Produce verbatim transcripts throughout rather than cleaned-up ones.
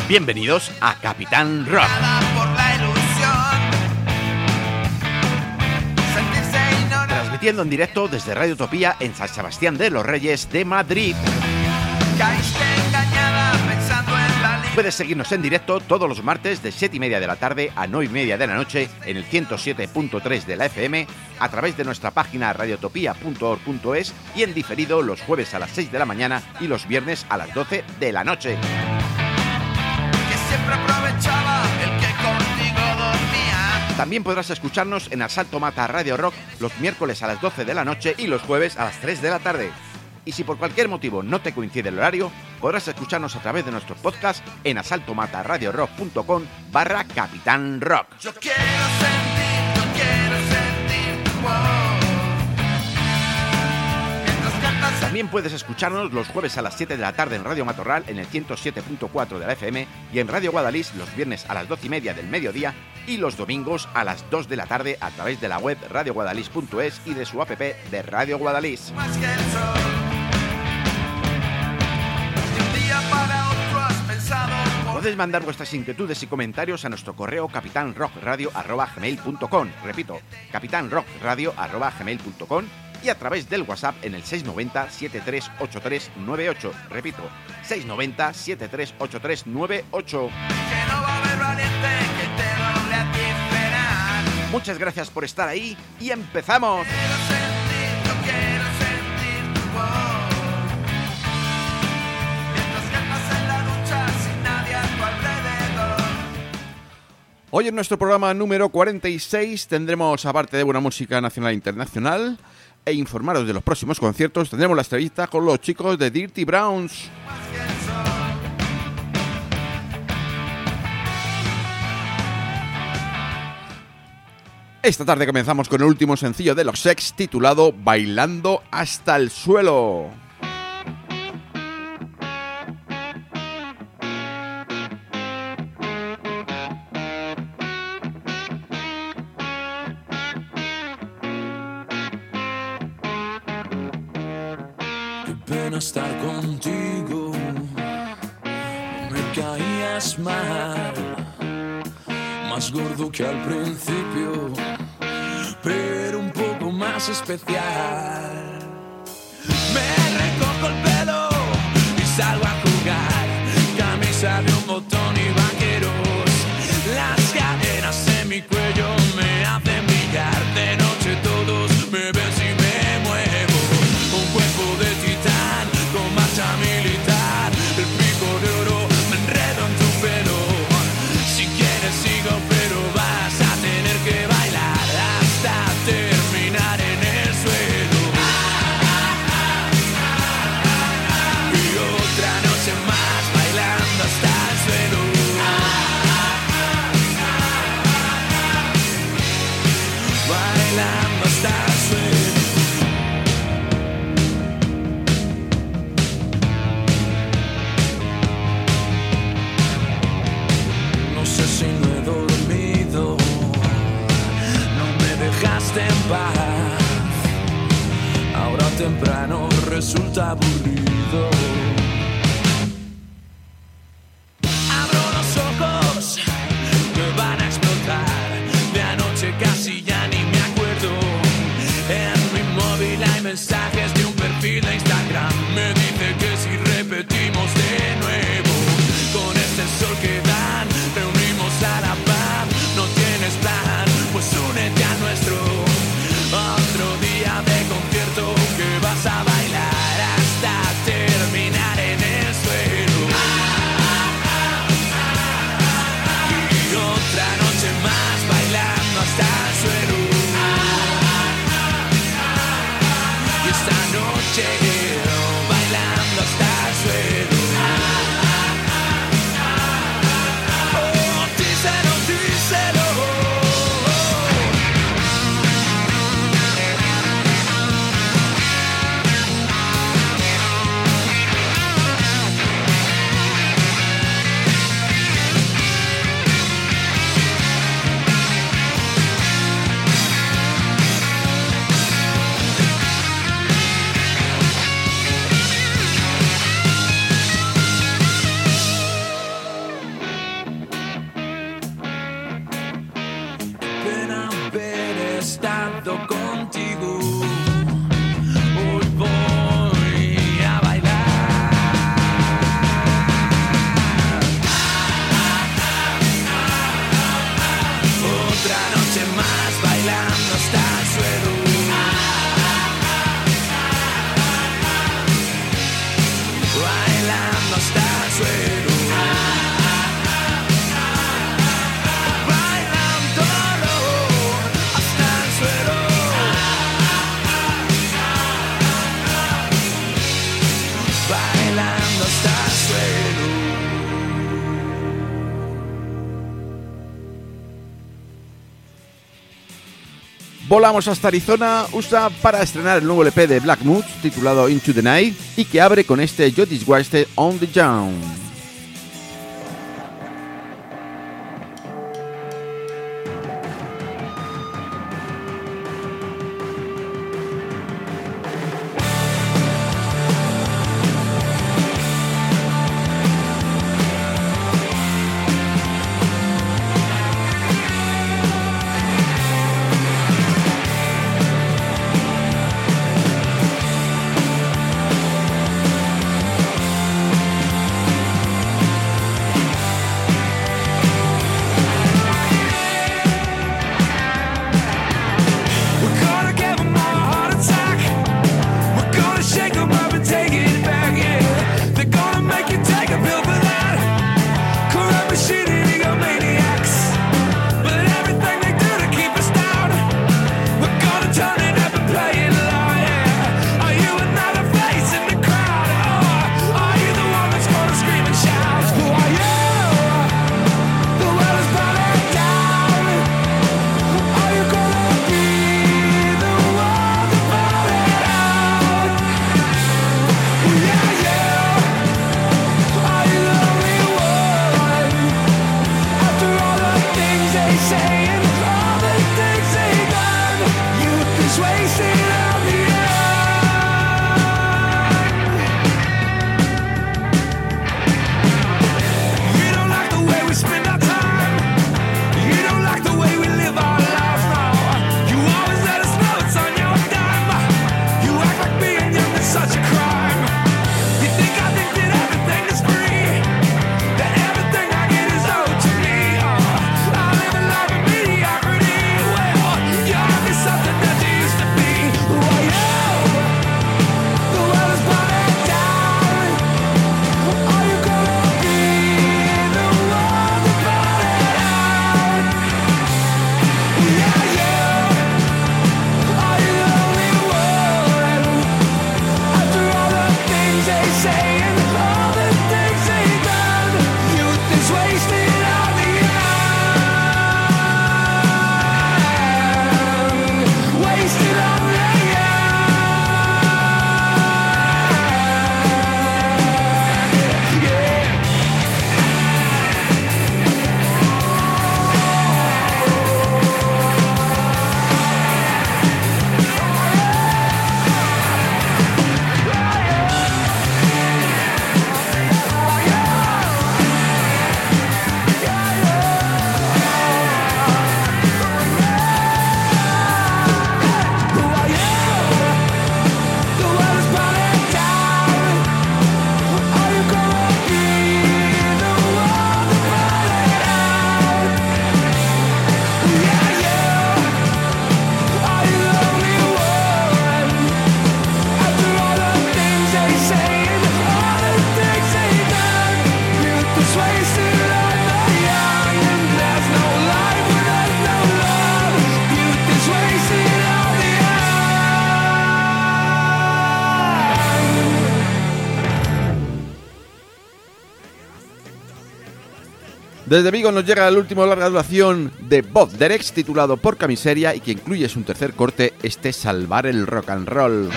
Bienvenidos a Capitán Rock. Transmitiendo en directo desde Radio Utopía en San Sebastián de los Reyes de Madrid. Puedes seguirnos en directo todos los martes de siete y media de la tarde a nueve y media de la noche en el ciento siete punto tres de la F M a través de nuestra página radiotopía punto org punto es y en diferido los jueves a las seis de la mañana y los viernes a las doce de la noche. También podrás escucharnos en Asalto Mata Radio Rock los miércoles a las doce de la noche y los jueves a las tres de la tarde. Y si por cualquier motivo no te coincide el horario, podrás escucharnos a través de nuestros podcasts en asaltomataradiorock punto com barra Capitán Rock. Yo quiero sentir, yo quiero sentir tu voz. También puedes escucharnos los jueves a las siete de la tarde en Radio Matorral en el ciento siete punto cuatro de la F M y en Radio Guadalís los viernes a las doce y media del mediodía y los domingos a las dos de la tarde a través de la web radio guadalís punto es y de su app de Radio Guadalís. Podéis mandar vuestras inquietudes y comentarios a nuestro correo capitanrockradio arroba gmail punto com. Repito, capitanrockradio arroba gmail punto com y a través del WhatsApp en el seis nueve cero, siete tres ocho tres nueve ocho. Repito, seis nueve cero, siete tres ocho tres nueve ocho. Muchas gracias por estar ahí y empezamos. Hoy en nuestro programa número cuarenta y seis tendremos, aparte de buena música nacional e internacional, e informaros de los próximos conciertos, tendremos la entrevista con los chicos de Dirty Browns. Esta tarde comenzamos con el último sencillo de los Sex titulado Bailando hasta el suelo. Estar contigo, me caías mal, más gordo que al principio, pero un poco más especial. Me recojo el pelo y salgo a jugar, camisa de un botón y vaqueros, las cadenas en mi cuello me hacen brillar, de noche todos me ven si me muevo, un cuerpo de titán con marcha militar, el pico de oro me enredo en tu pelo. Si quieres sigo, pero vas a tener que bailar hasta terminar en el suelo. Volamos hasta Arizona, U S A, para estrenar el nuevo L P de Black Moods titulado Into the Night y que abre con este Jodie's Wasted on the Down. Desde Vigo nos llega el último larga duración de Bob Dereks, titulado Porca Miseria, y que incluye su tercer corte, este Salvar el Rock and Roll.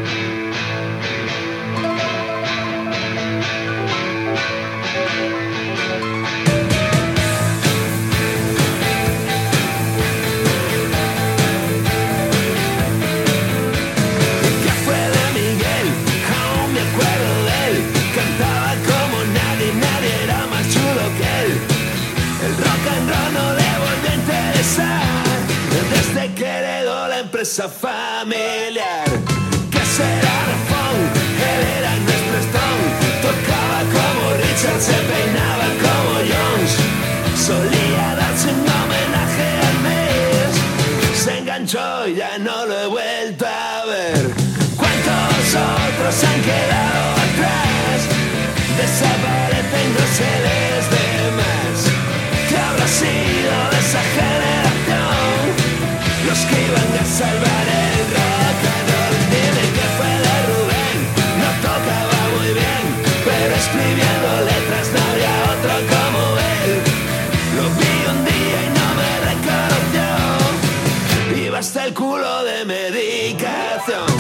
Familiar, que será de funk, él era nuestro Stone, tocaba como Richard, se peinaba como Jones, solía darse un homenaje al mes, se enganchó y ya no lo he vuelto a ver. ¿Cuántos otros han quedado atrás? Desaparecen, no se les ve más. ¿Qué habrá sido de esa generación? Los que iban a salvar el rock and roll. el culo de medicación.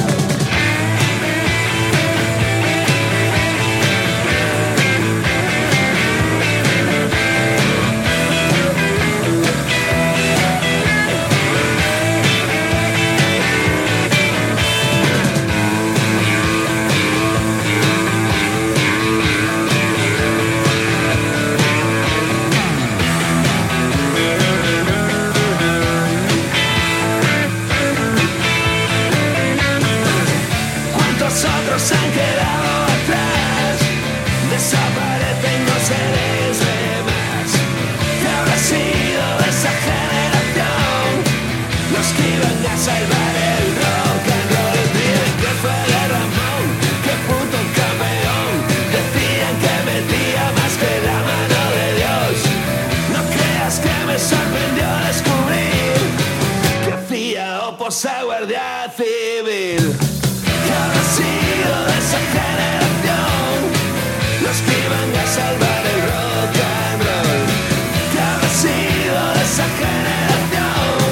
Se han quedado atrás, desaparecen, no se les ve más. ¿Qué habrá sido de esa generación? Los que iban a salvar el rock and roll. Dicen que fue de Ramón, que puto campeón. Decían que metía más que la mano de Dios. No creas que me sorprendió descubrir que hacía opos a Guardia Civil. ¿Qué habrá sido de esa generación? Los que iban a salvar el rock and roll. ¿Qué habrá sido de esa generación?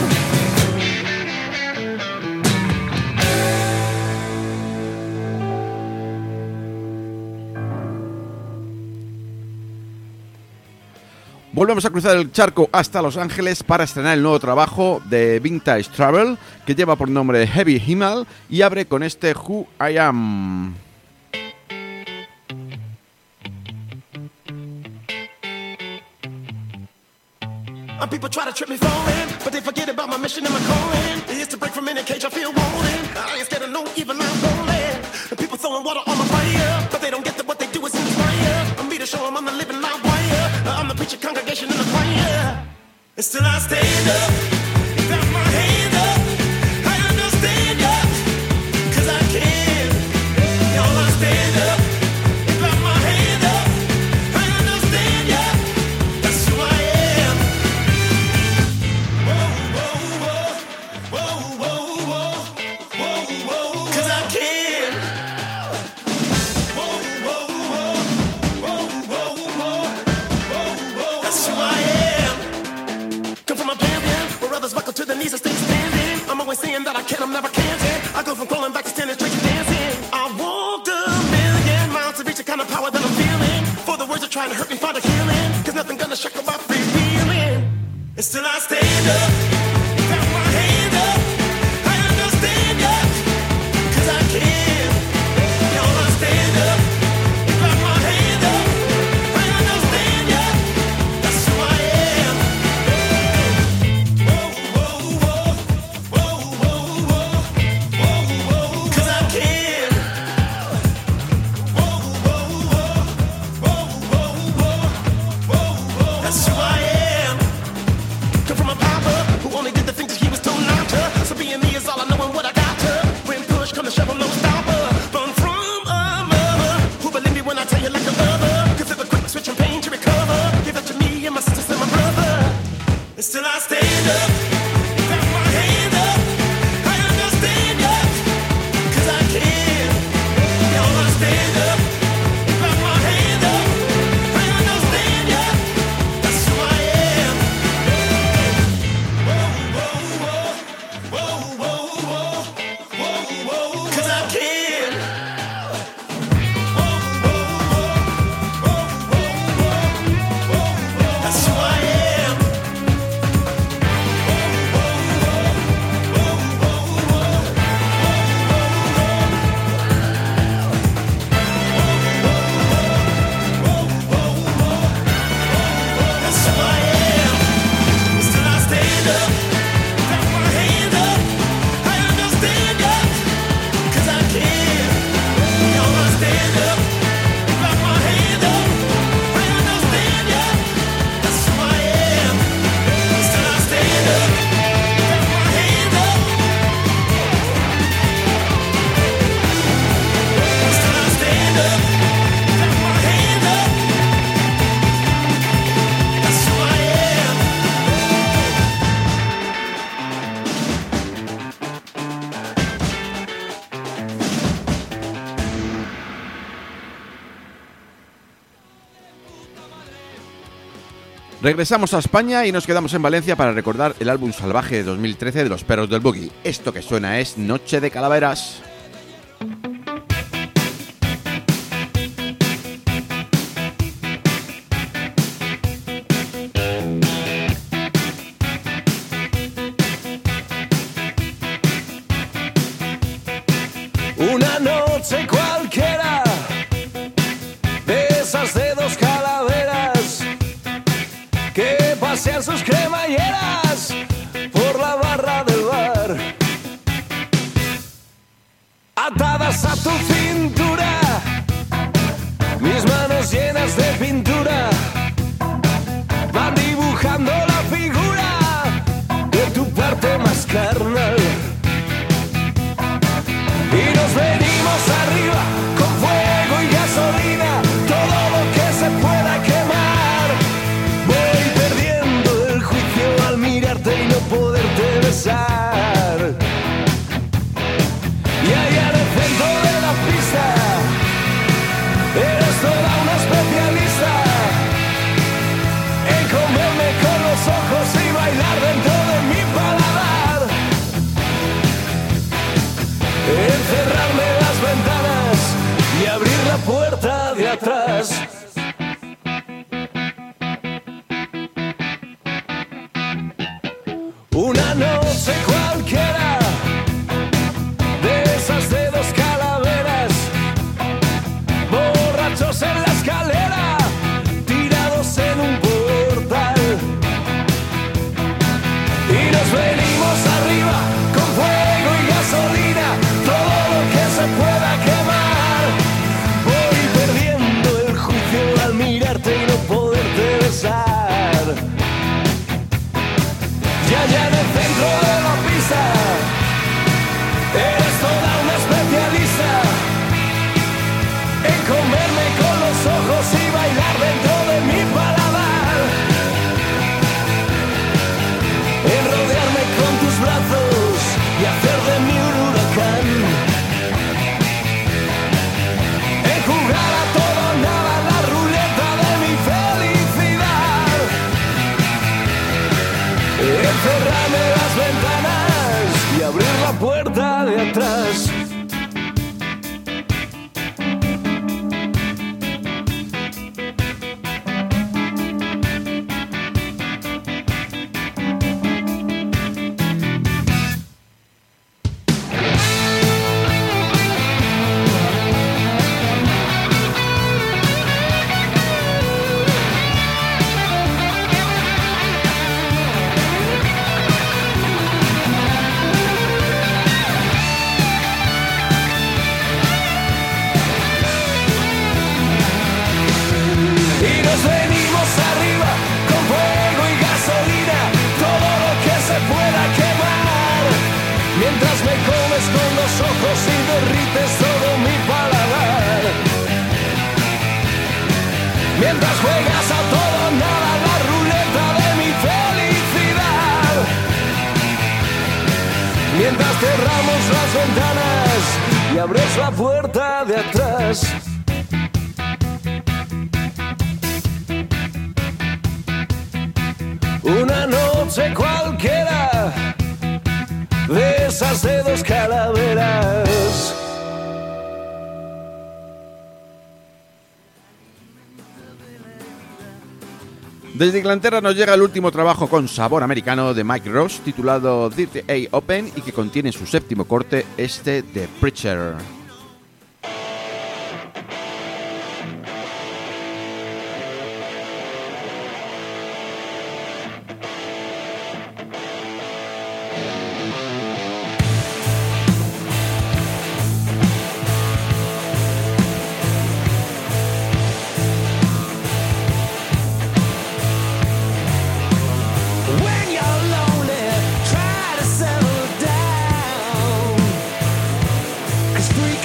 Volvemos a cruzar el charco hasta Los Ángeles para estrenar el nuevo trabajo de Vintage Travel, que lleva por nombre Heavy Himmel y abre con este Who I Am. People try to trip me falling, but they forget about my mission and my calling. It is to break from any cage I feel wanting. I ain't scared of no evil, I'm rolling. And people throwing water on my fire, but they don't get that what they do is inspire. I'm me to show them I'm the living live wire. I'm the preacher, congregation, and the choir. And still I stand up, got my hand up. I understand ya, cause I can. Y'all, I stand up, got my hand up. I understand ya, that's who I am. Whoa, whoa, whoa, whoa, whoa, whoa, whoa, whoa, cause I can. Whoa, whoa, whoa, whoa, whoa, whoa, whoa, whoa, that's who I am. Come from a pamphlet where others buckle to the knees and stay standing. I'm always saying that I can, I'm never cancing. I go from crawling back to standing straight to dancing. I walked a million miles to reach the kind of power that I'm feeling. For the words are trying to hurt me, find a healing. Cause nothing gonna shake my free feeling. And still I stand up, got my hand up. I understand ya, cause I can. Y'all, I stand up, got my hand up. I understand ya, that's who I am. Whoa, whoa, whoa, whoa, whoa, whoa, whoa, whoa, cause I can. Whoa, whoa, whoa, whoa, whoa, whoa, whoa, whoa, that's who I am. Come from a papa who Regresamos a España y nos quedamos en Valencia para recordar el álbum salvaje de dos mil trece de Los Perros del Boogie. Esto que suena es Noche de Calaveras. Una noche cualquiera, de esas de dos calaveras que pasean sus cremalleras por la barra del bar, atadas a tu cintura, mis manos llenas de pintura van dibujando la figura de tu parte más carnal. Y nos venimos arriba con fuego y gasolina, todo lo que se pueda quemar. Voy perdiendo el juicio al mirarte y no poderte besar. Y allá en el centro de la pista eres toda una especialista en comerme con los ojos y bailar dentro de mi paladar. Encerrarme las ventanas y abrir la puerta de atrás. Una noche cualquiera, de esas de dos calaveras, borrachos en la escalera, tirados en un portal. Y nos venimos arriba con fuego y gasolina, todo lo que se pueda quemar. Voy perdiendo el juicio al mirarte y no poderte besar. Ya ya en el centro de la pista eres toda una especialista en comerme con los ojos y bailar dentro de mi paladar. En rodearme con tus brazos y hacer de mí un huracán. En jugar a todo o nada la ruleta de mi felicidad. En cerrarme las ventanas y abrir la puerta de atrás. Mientras juegas a todo o nada la ruleta de mi felicidad. Mientras cerramos las ventanas y abres la puerta de atrás. Una noche cualquiera, de esas de dos calaveras. Desde Inglaterra nos llega el último trabajo con sabor americano de Mike Ross, titulado Dirty A Open, y que contiene su séptimo corte, este The Preacher. Freak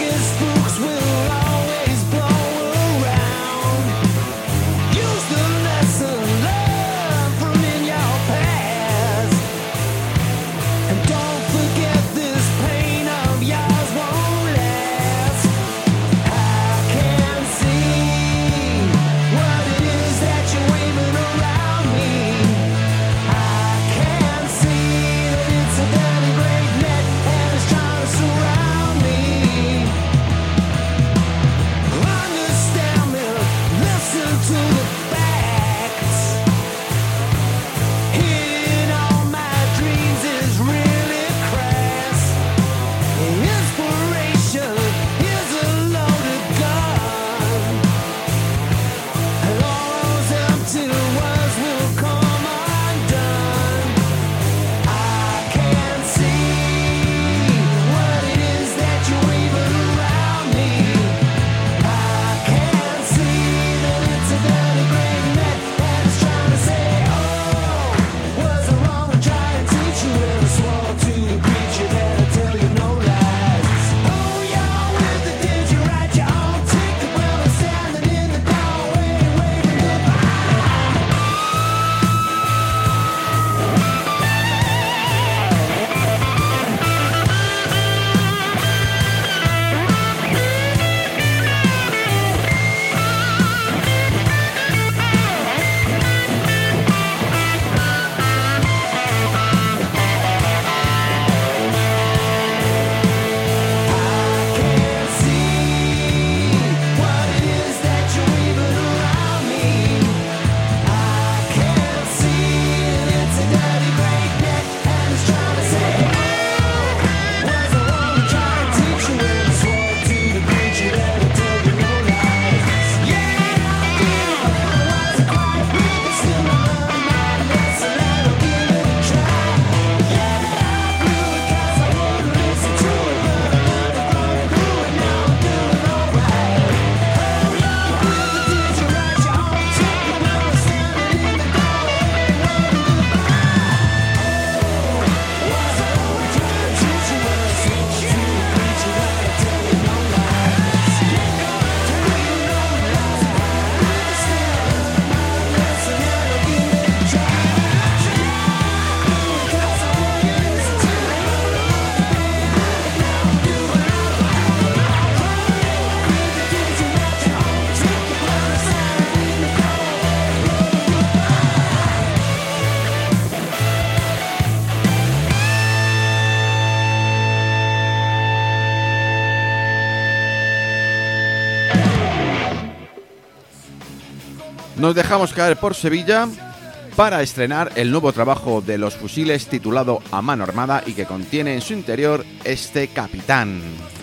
Nos dejamos caer por Sevilla para estrenar el nuevo trabajo de Los Fusiles titulado A Mano Armada y que contiene en su interior este Capitán.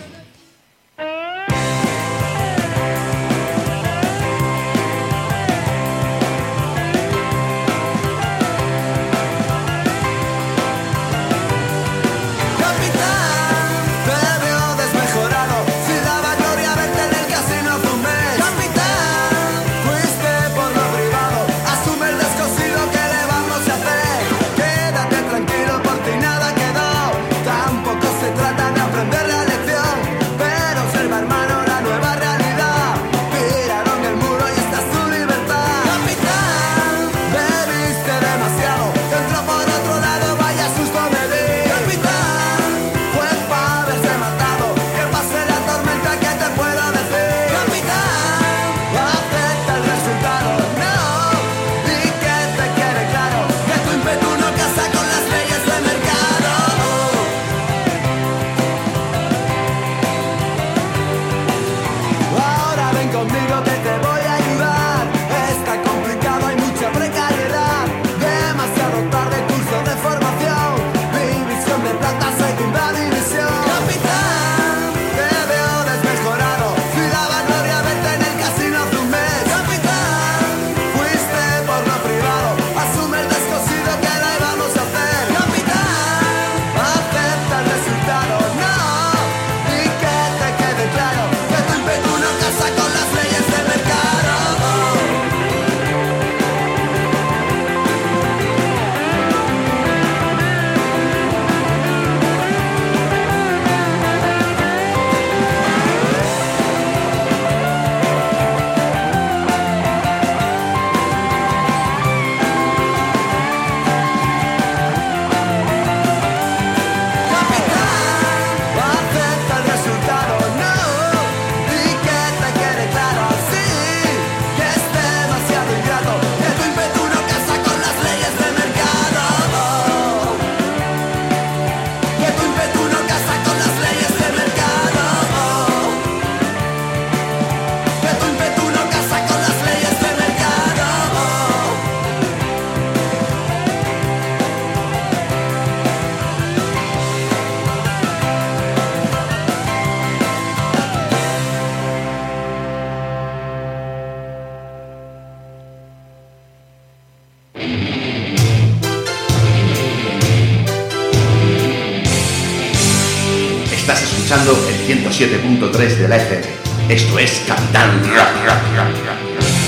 El ciento siete punto tres de la F M. Esto es Capitán Rock, Rock, Rock, Rock.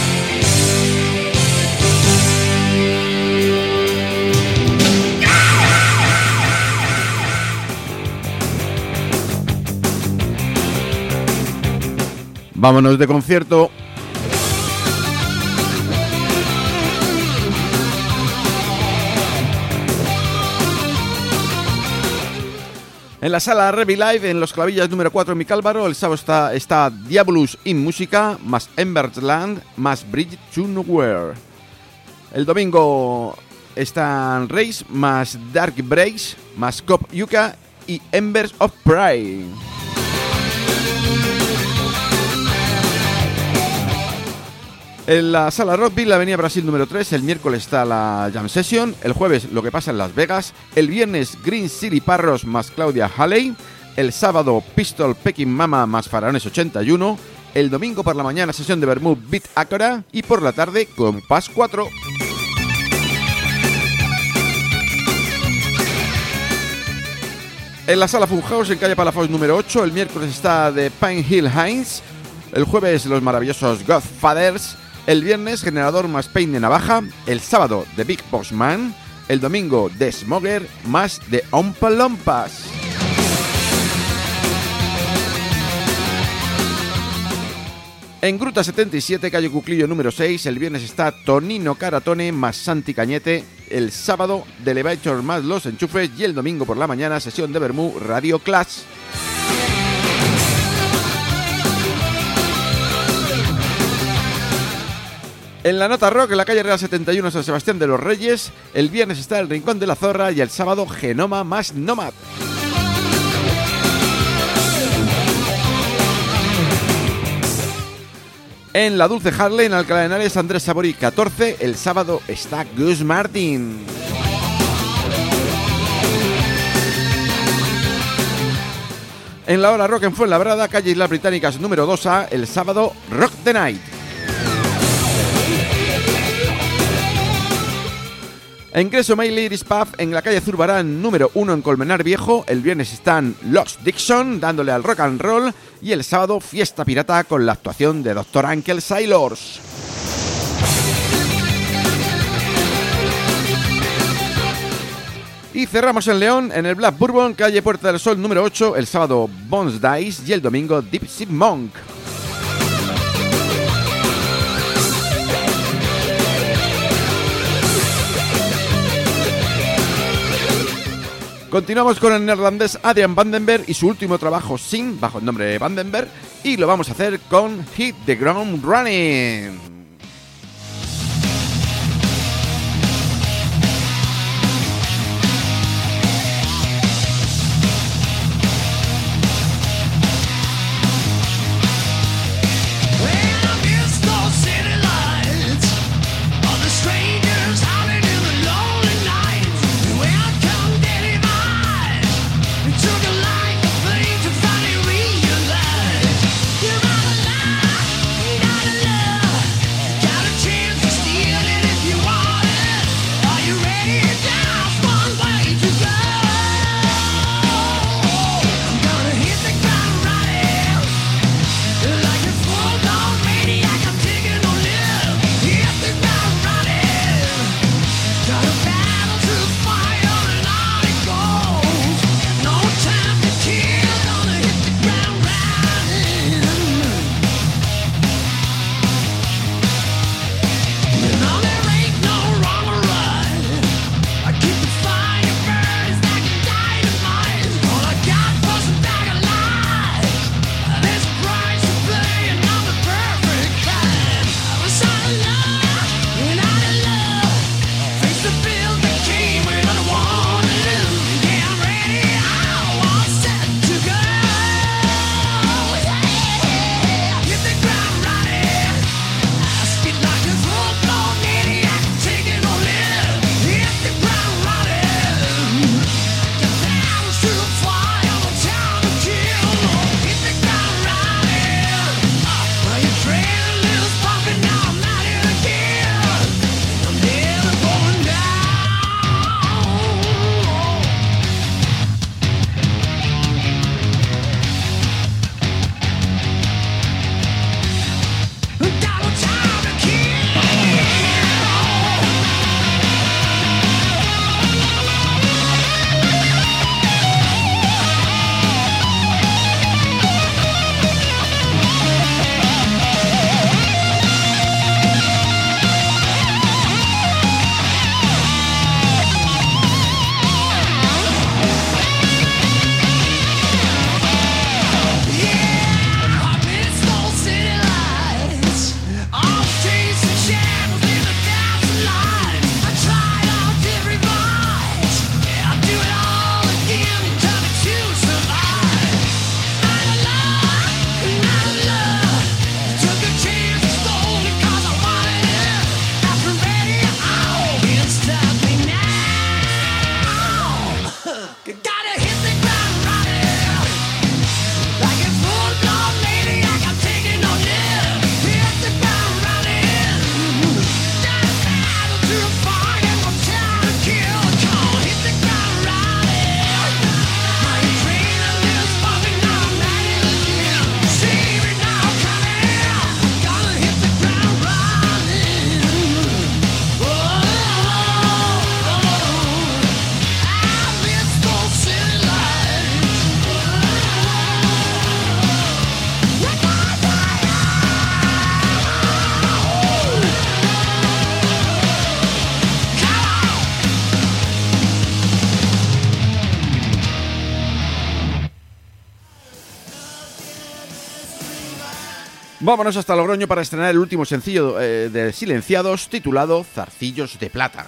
Vámonos de concierto. En la sala Revi Live, en Los Clavillas número cuatro en Micálvaro, el sábado está, está Diabolus in Música, más Embersland, más Bridge to Nowhere. El domingo están Race, más Dark Breaks, más Cop Yuka y Embers of Pride. En la sala Rockville, Avenida Brasil número tres, el miércoles está la Jam Session, el jueves Lo que pasa en Las Vegas, el viernes Green City Parros más Claudia Halley, el sábado Pistol Pecking Mama más Faraones ochenta y uno, el domingo por la mañana sesión de Bermud Beat Acora y por la tarde Compass cuatro. En la sala Funhouse, en calle Palafox número ocho, el miércoles está The Pine Hill Hines, el jueves los maravillosos Godfathers, el viernes Generador más Pain de Navaja, el sábado The Big Boss Man, el domingo The Smuggler más The Ompa Lompas. En Gruta setenta y siete, calle Cuclillo número seis, el viernes está Tonino Caratone más Santi Cañete, el sábado The Elevator más Los Enchufes y el domingo por la mañana sesión de Bermú Radio Clash. En la Nota Rock, en la calle Real setenta y uno, San Sebastián de los Reyes, el viernes está El Rincón de la Zorra y el sábado Genoma más Nomad. En la Dulce Harley, en Alcalá de Henares, Andrés Saborí catorce. El sábado está Gus Martin. En la Hora Rock en Fuenlabrada, calle Islas Británicas número dos A, el sábado Rock the Night. En Creso Mail Iris Pub, en la calle Zurbarán número uno en Colmenar Viejo, el viernes están Los Dixon dándole al rock and roll y el sábado Fiesta Pirata con la actuación de doctor Uncle Sailors. Y cerramos en León, en el Black Bourbon, calle Puerta del Sol número ocho, el sábado Bones Dice y el domingo Deep Sea Monk. Continuamos con el neerlandés Adrian Vandenberg y su último trabajo Sing, bajo el nombre de Vandenberg, y lo vamos a hacer con Hit the Ground Running. Vámonos hasta Logroño para estrenar el último sencillo eh, de Silenciados, titulado Zarcillos de Plata.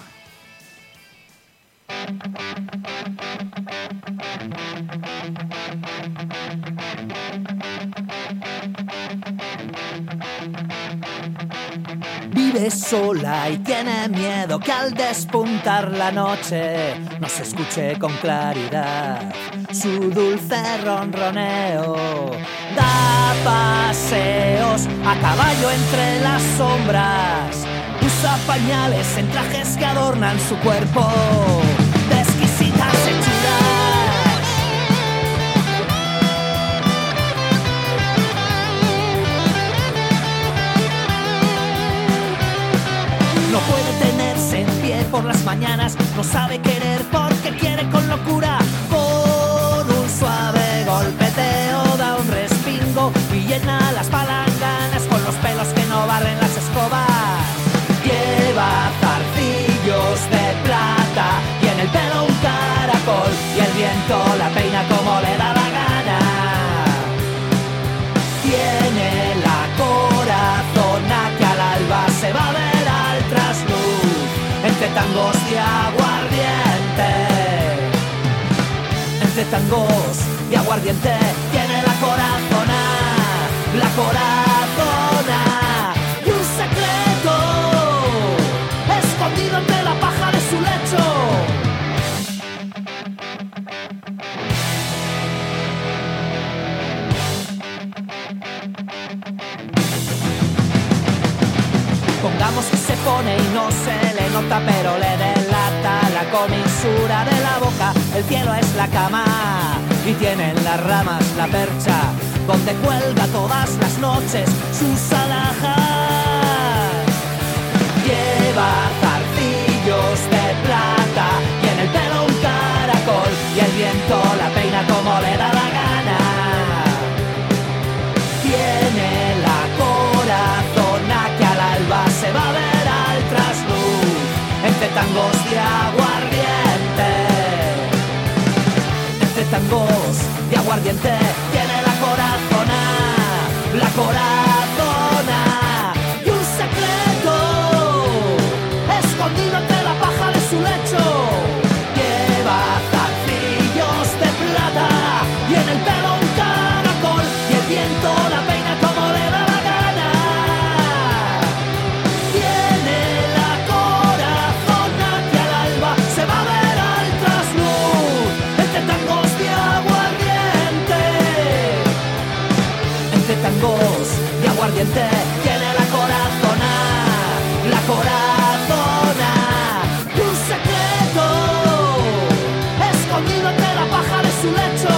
Vive sola y tiene miedo que al despuntar la noche no se escuche con claridad su dulce ronroneo. Da paseos a caballo entre las sombras, usa pañales en trajes que adornan su cuerpo de exquisitas hechuras. No puede tenerse en pie por las mañanas, no sabe querer porque quiere con locura. Por un suave golpeteo da un respingo y llena las palanganas con los pelos que no barren las escobas. Lleva zarcillos de plata y en el pelo un caracol y el viento la peina como le da la gana. Tiene la corazona que al alba se va a ver al trasluz entre tangos y aguardiente. Entre tangos y aguardiente tiene la corazona, la corazona y un secreto escondido entre la paja de su lecho. Pongamos que se pone y no se le nota, pero le delata la comisura de la boca. El cielo es la cama y tiene en las ramas la percha donde cuelga todas las noches sus alhajas. Lleva zarcillos de plata y en el pelo un caracol y el viento la peina como le da la gana. Tiene la corazona que al alba se va a ver al trasluz entre tangos y aguardiente. Entre tangos y aguardiente tiene la corazona, la corazona y un secreto escondido entre la paja de su lecho. Lleva zarcillos de plata y en el pelo un caracol y el viento la peina como le da la gana. Tiene la corazona que al alba se va a ver al trasluz entre tangos y aguardiente. Entre tangos y aguardiente tiene la corazona, la corazona y un secreto escondido entre la paja de su lecho.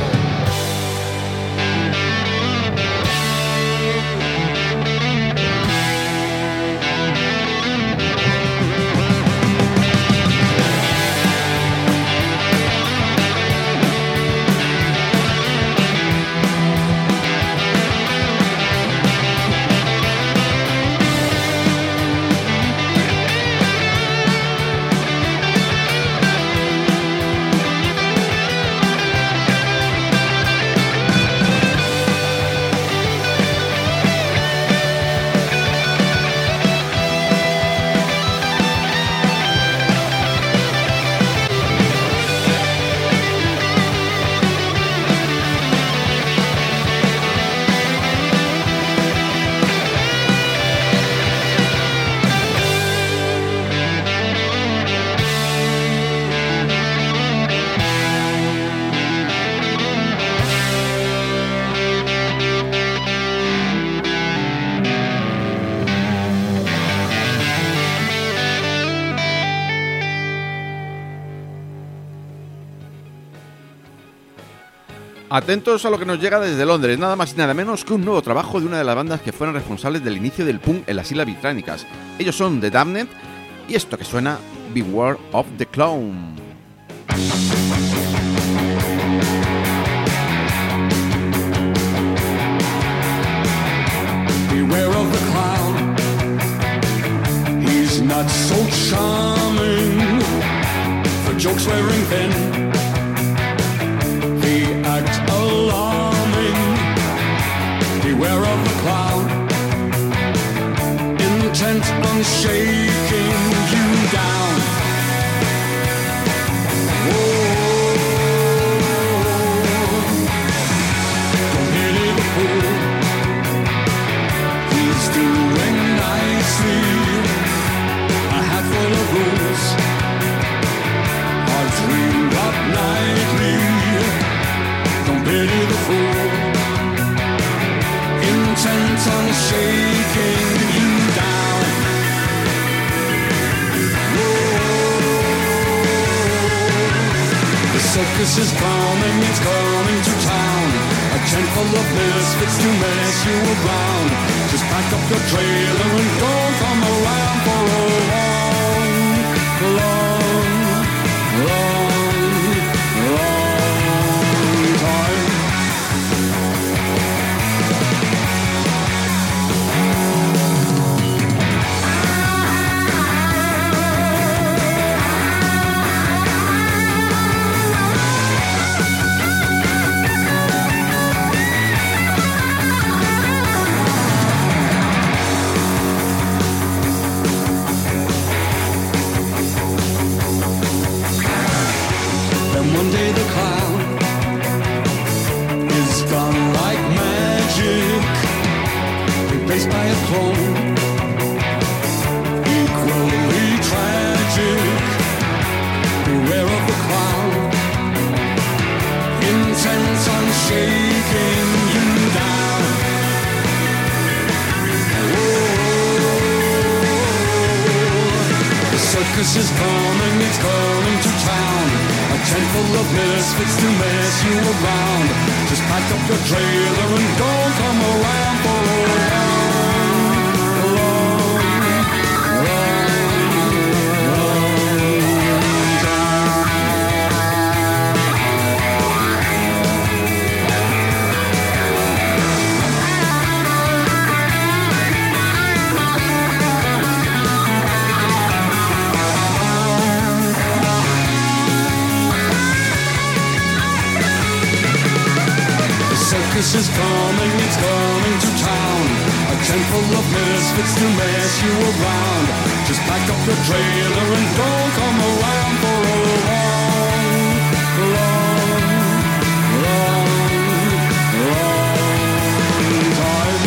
Atentos a lo que nos llega desde Londres, nada más y nada menos que un nuevo trabajo de una de las bandas que fueron responsables del inicio del punk en las Islas Británicas. Ellos son The Damned y esto que suena, Beware of the Clown. Beware of the clown. He's not so charming. For jokes wearing thin. The act alarming. Beware of the clown. Intent on shaking you down. Don't pity the fool. He's doing nicely. circus is coming, it's coming to town. A tent full of misfits to mess you around. Just pack up your trailer and don't come around for a long, long, long, long time. One day the clown is gone like magic, replaced by a clone, equally tragic. Beware of the clown, intent on shaking you down. Oh, the circus is coming, it's coming to town. A tent full of misfits to mess you around. Just pack up your trailer and don't come around for a long, long, long, long time. Circus is coming, it's coming to town. A tent full of misfits to mess you around. Just pack up your trailer and don't come around for a long, long, long, long time.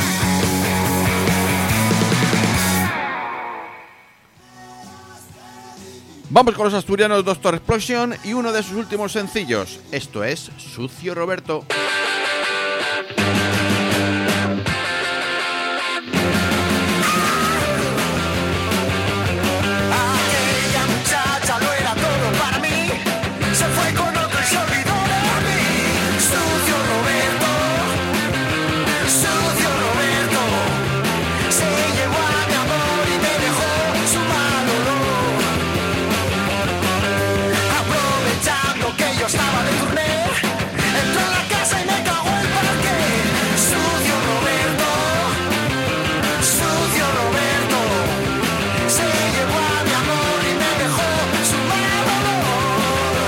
Vamos con los asturianos Doctor Explosion y uno de sus últimos sencillos. Esto es Sucio Roberto. Aquella muchacha lo era todo para mí. Se fue con otro y se olvidó de mí. Sucio Roberto, sucio Roberto. Se llevó a mi amor y me dejó su mal olor. Aprovechando que yo estaba de turné, entró a la casa y me cagó el parque. Sucio Roberto, sucio Roberto. Se llevó a mi amor y me dejó su mal olor.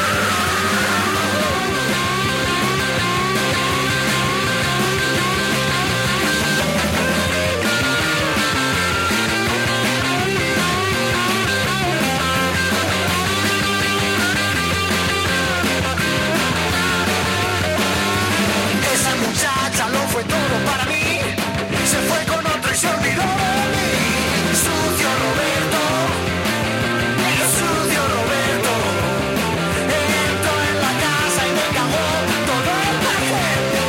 Esa muchacha lo fue todo para mí. Se fue con otro y se olvidó de mí. Sucio Roberto, sucio Roberto. Entró en la casa y me cagó todo el paquete.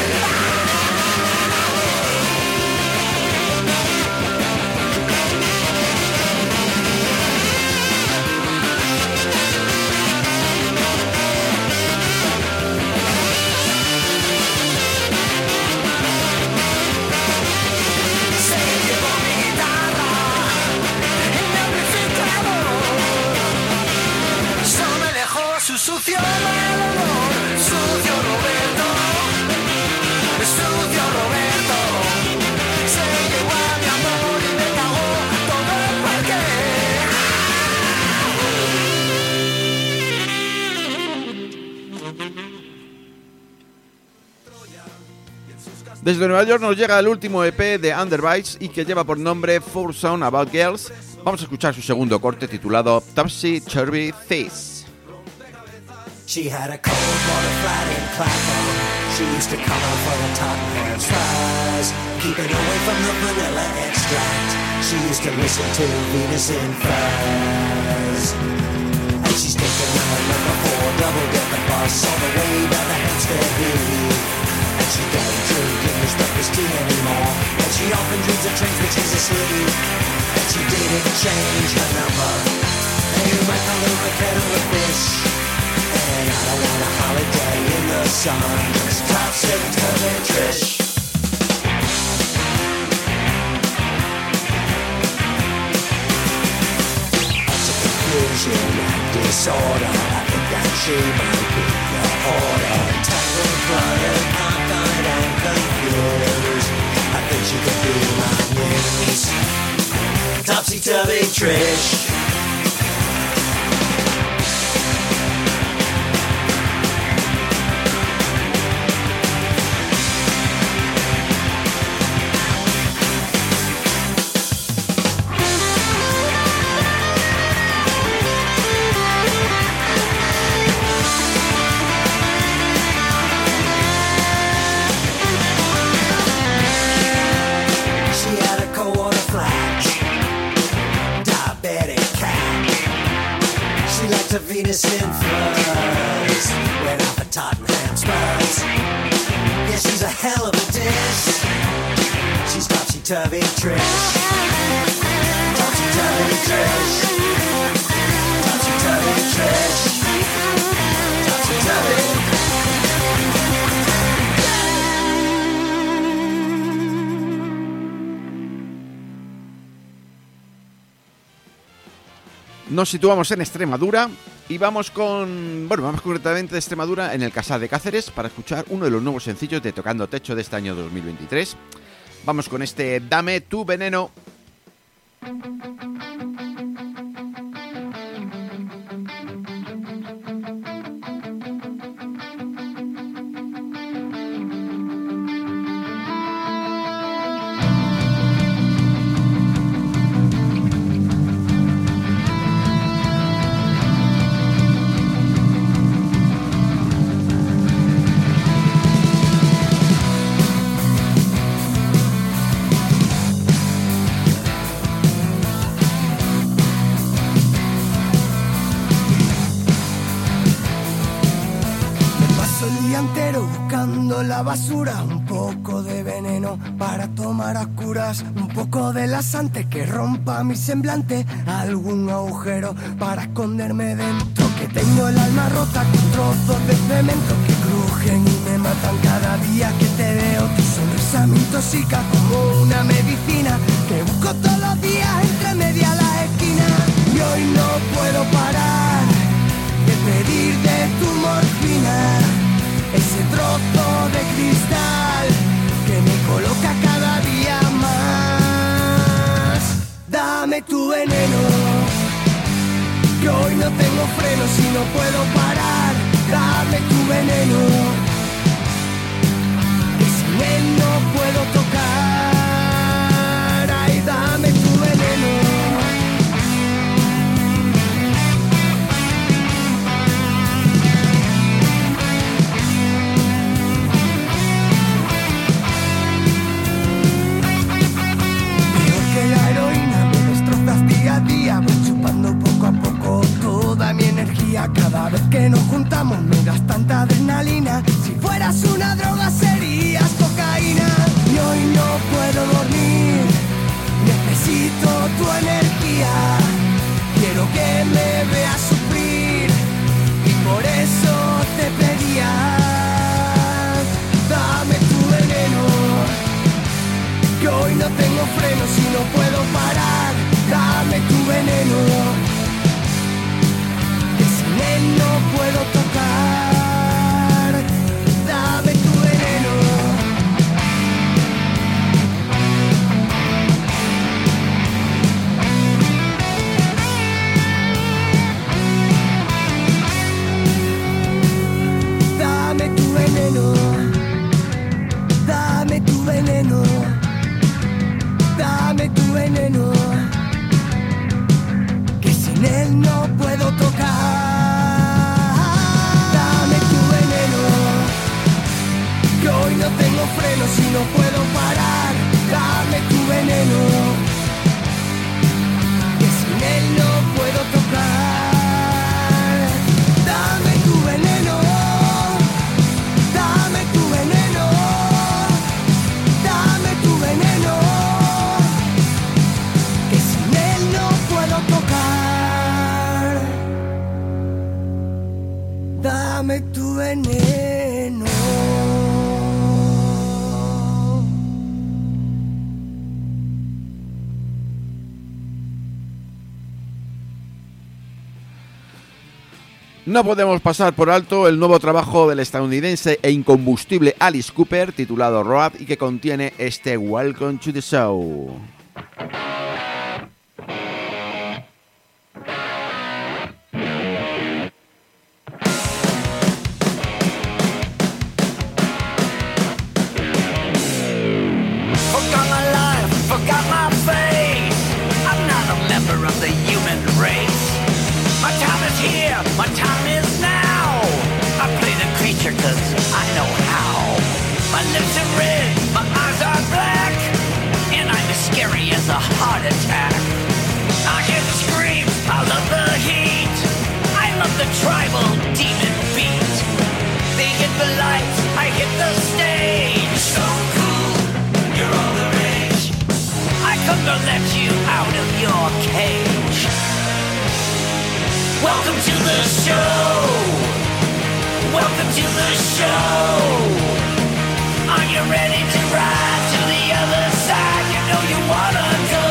Se llevó mi guitarra y mi amplificador. Solo me dejó su sucio mal olor. Sucio Roberto, sucio Roberto. Se llevó a mi amor y me cagó todo el parque. Desde Nueva York nos llega el último E P de Underbites y que lleva por nombre Four Song About Girls. Vamos a escuchar su segundo corte titulado Topsy Turvy Thieves. She had a cold water flat in Clapham. She used to come out for the Tottenham Stars, keeping away from the vanilla extract. She used to listen to Venus in Furs. And she's taken a number four double-decker bus all the way down the Hampstead Heath. And she don't drink English breakfast tea anymore. And she often dreams of trains when she's asleep. And she didn't change her number. You might call her a kettle of fish. and I don't want a holiday in the sun. Just topsy-turvy Trish. Confusion and disorder, I think that she might be the order. Tangled, cluttered, cockeyed and confused, I think she could be my muse. Topsy-turvy Trish. Venus in floods, went off at Tottenham Spurs. Yeah, she's a hell of a dish. She's topsy-turvy Trish. Topsy-turvy Trish. Topsy-turvy Trish. Topsy-turvy. Nos situamos en Extremadura y vamos con, bueno, vamos concretamente de Extremadura en el Casal de Cáceres para escuchar uno de los nuevos sencillos de Tocando Techo de este año dos mil veintitrés. Vamos con este Dame tu veneno. La basura, un poco de veneno para tomar a curas, un poco de lasante que rompa mi semblante, algún agujero para esconderme dentro, que tengo el alma rota con trozos de cemento que crujen y me matan cada día que te veo. Tu sonrisa me intoxica como una medicina que busco todos los días entre media la esquina, y hoy no puedo parar de pedir de tu morfina, ese trozo de cristal que me coloca cada día más. Dame tu veneno, que hoy no tengo frenos y no puedo parar. Dame tu veneno, que sin él no puedo tocar. Ay, dame tu veneno. Día, voy chupando poco a poco toda mi energía. Cada vez que nos juntamos me das tanta adrenalina. Si fueras una droga serías cocaína. Y hoy no puedo dormir, necesito tu energía. Quiero que me veas sufrir y por eso te pedía. Dame tu veneno, que hoy no tengo frenos y no puedo parar. Dame tu veneno, que sin él no puedo tocar. Dame tu veneno. dame tu veneno. No podemos pasar por alto el nuevo trabajo del estadounidense e incombustible Alice Cooper, titulado Road, y que contiene este Welcome to the Show. Heart attack. I hear the screams, I love the heat. I love the tribal demon beat. They hit the lights, I hit the stage. So cool, you're all the rage. I come to let you out of your cage. Welcome to the show. Welcome to the show. Are you ready to ride to the other side? You know you wanna go.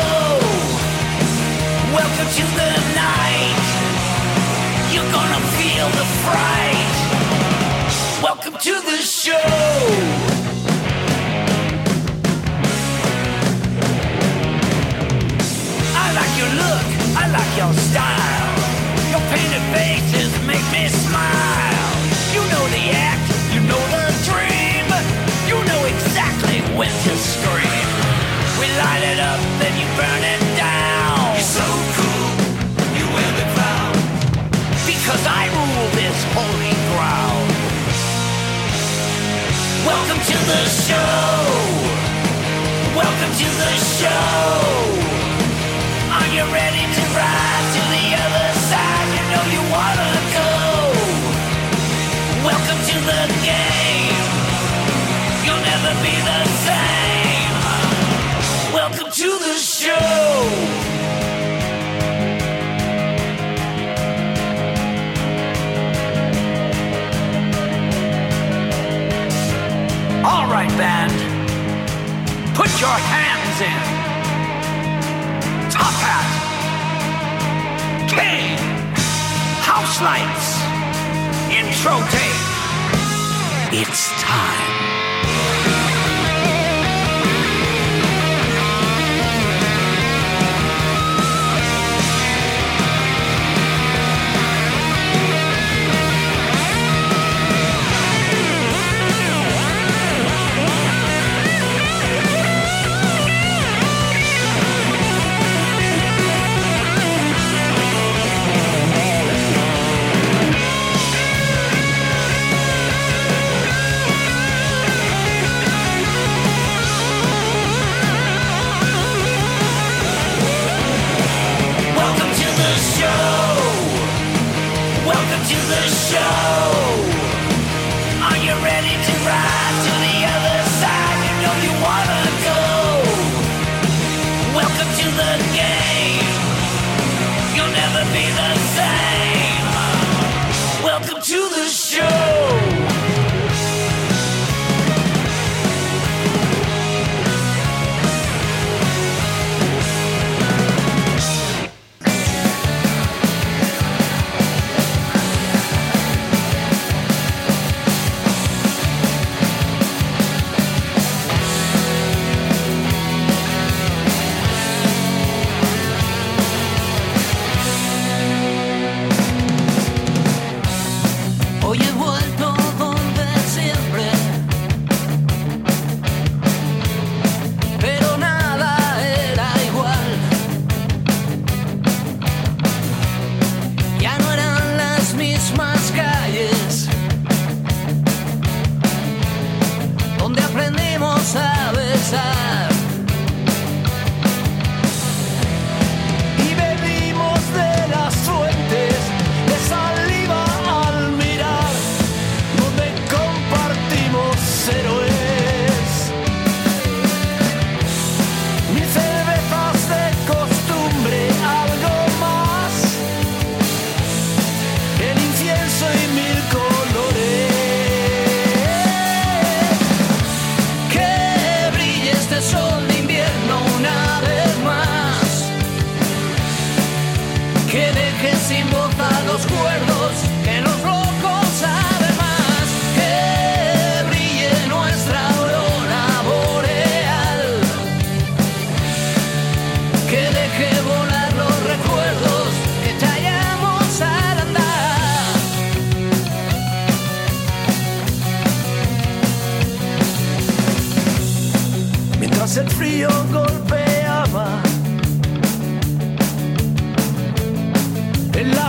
Welcome to the night. You're gonna feel the fright. Welcome to the show. I like your look, I like your style. Your painted faces make me smile. You know the act, you know the dream. You know exactly when to scream. We light it up, then you burn it down. You're so cool, you wear the crown. Because I rule this holy ground. Welcome to the show. Welcome to the show. Are you ready to ride to the other side? You know you wanna go. Welcome to the game. You'll never be the same. Welcome to the show. All right, band. Put your hands in. Top hat. King. House lights. Intro tape. It's time.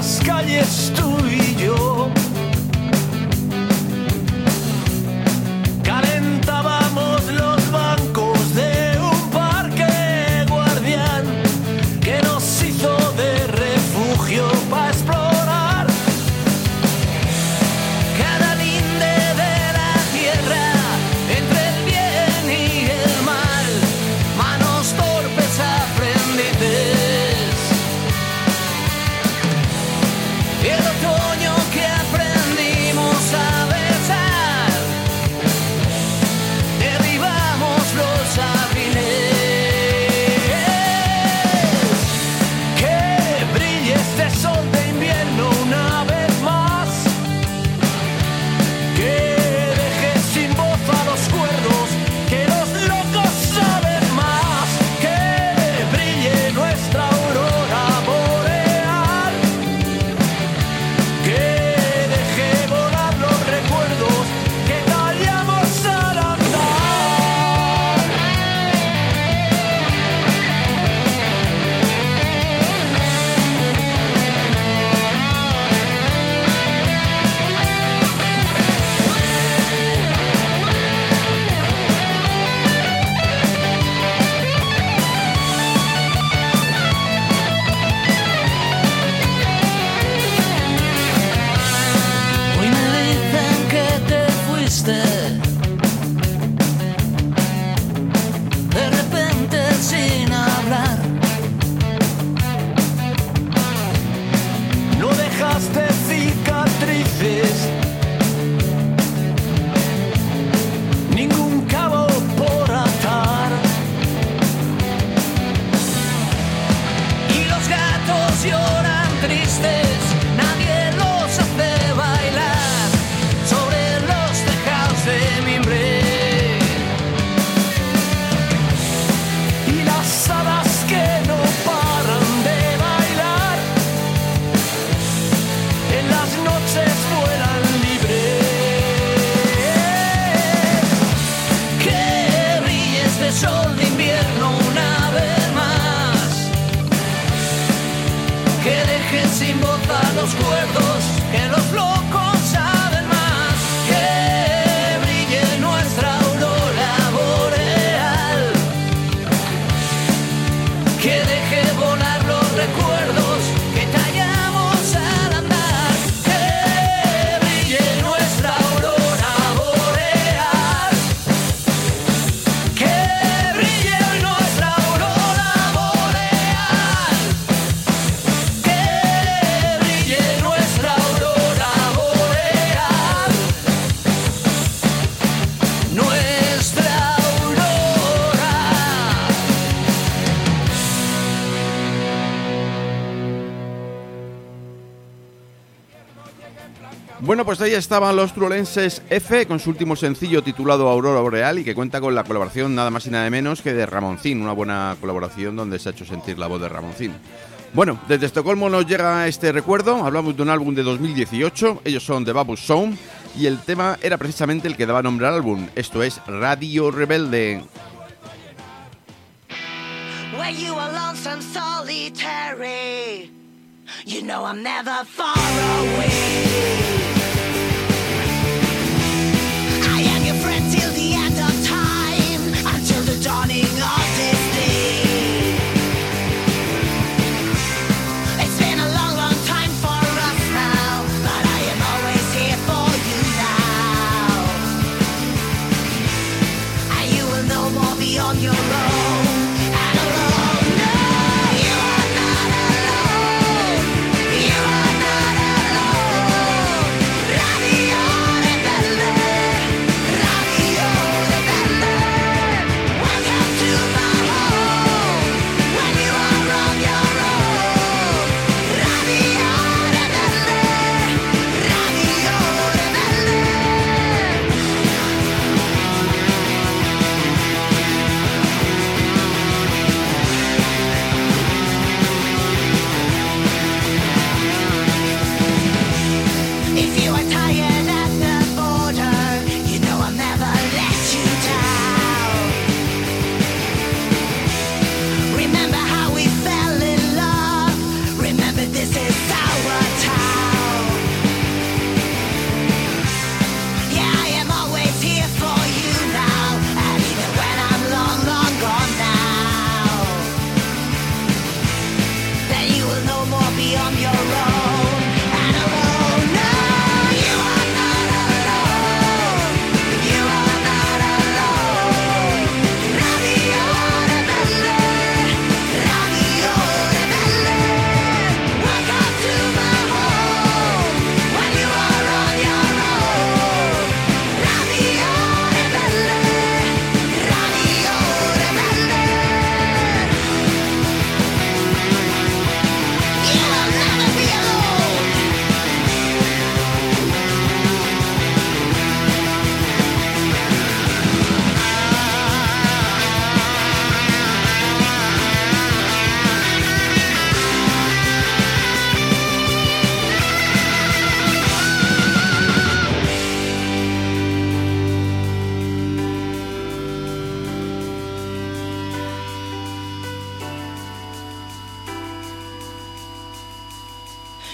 las calles tú y yo. Calentábamos los bancos de un parque guardián que nos hizo de refugio para explorar cada linde de la tierra entre el bien y el mal, manos torpes aprendices. Y el otoño que aprendimos a besar, derribamos los abriles. Que brille este sol de invierno una vez más, que deje sin voz a los cuerdos, que los locos saben más, que brille nuestra aurora boreal, que deje volar los recuerdos que callamos al andar. Hoy me dicen que te fuiste de repente sin hablar. No dejaste cicatrices, ningún cabo por atar. Y los gatos lloran tristes, nadie los hace bailar sobre los tejados de mimbre. Y las hadas que no paran de bailar en las noches vuelan libres. Que brille este sol de invierno una vez más, que dejen sin voz a los cuerdos, que los locos saben más, que brille nuestra aurora boreal, que deje volar los recuerdos que tallamos al andar, que brille nuestra aurora boreal, que brille nuestra aurora boreal, que brille nuestra aurora boreal, nuestra aurora. Bueno, pues ahí estaban los turolenses F con su último sencillo titulado Aurora Boreal y que cuenta con la colaboración nada más y nada menos que de Ramoncín, una buena colaboración donde se ha hecho sentir la voz de Ramoncín. Bueno, desde Estocolmo nos llega este recuerdo, hablamos de un álbum de dos mil dieciocho, ellos son The Babus Sound y el tema era precisamente el que daba nombre al álbum, esto es Radio Rebelde. When you are lonesome, solitary, you know I'm never far away. I am your friend till the end of time, until the dawning of this day. It's been a long, long time for us now, but I am always here for you now. And you will no more be on your own. And alone, no, you are not alone. You are not alone.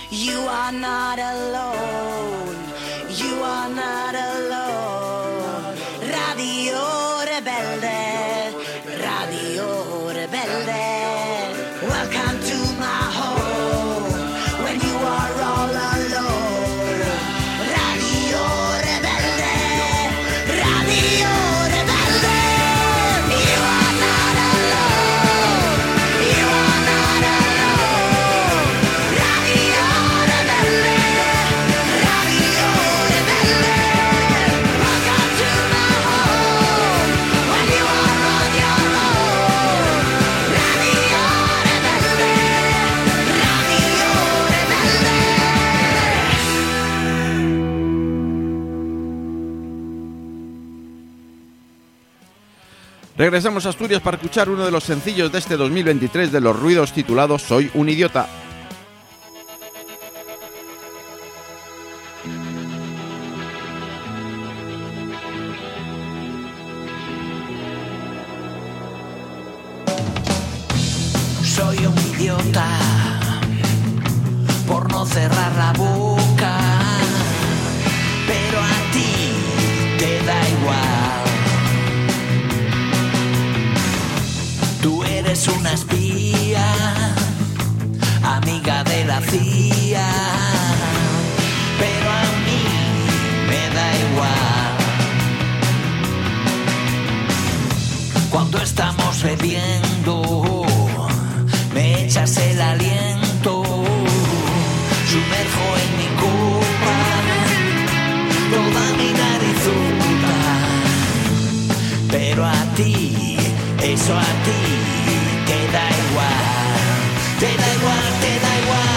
You are not alone. You are not alone. Radio Rebelde. Radio Rebelde. Welcome to my home when you are all alone. Radio Rebelde. Radio Rebelde. You are not alone. You are not alone. Radio Rebelde. Radio Rebelde. Welcome to my home when you are on your own. Radio Rebelde. Radio Rebelde. Regresamos a Asturias para escuchar uno de los sencillos de este dos mil veintitrés de Los Ruidos, titulado Soy un idiota. Soy un idiota por no cerrar la boca, pero a ti te da igual. Tú eres una espía, amiga de la C I A, pero a mí me da igual. Cuando estamos bebiendo, me echas el aliento, sumerjo en mi copa toda mi narizuda, pero a ti, eso a ti te da igual, te da igual, te da igual.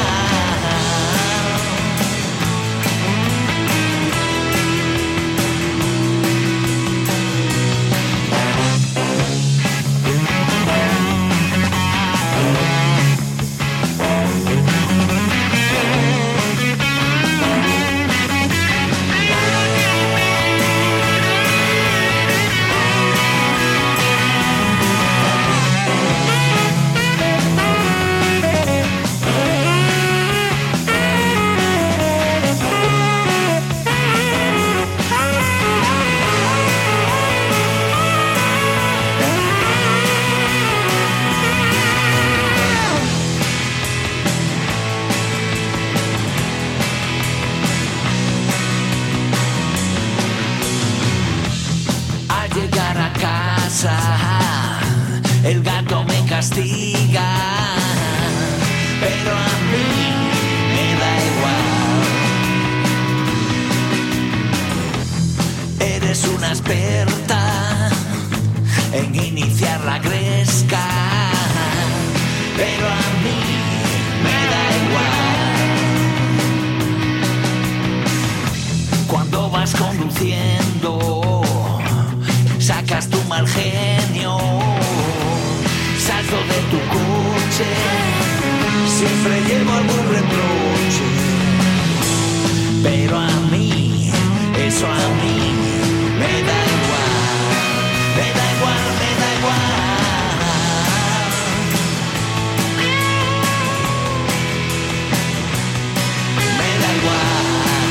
Al llegar a casa, el gato me castiga, pero a mí me da igual. Eres una experta en iniciar la gresca, pero a mí me da igual. Cuando vas conduciendo, sacas tu mal genio, salto de tu coche, siempre llevo algún reproche, pero a mí, eso a mí me da igual, me da igual, me da igual. Me da igual.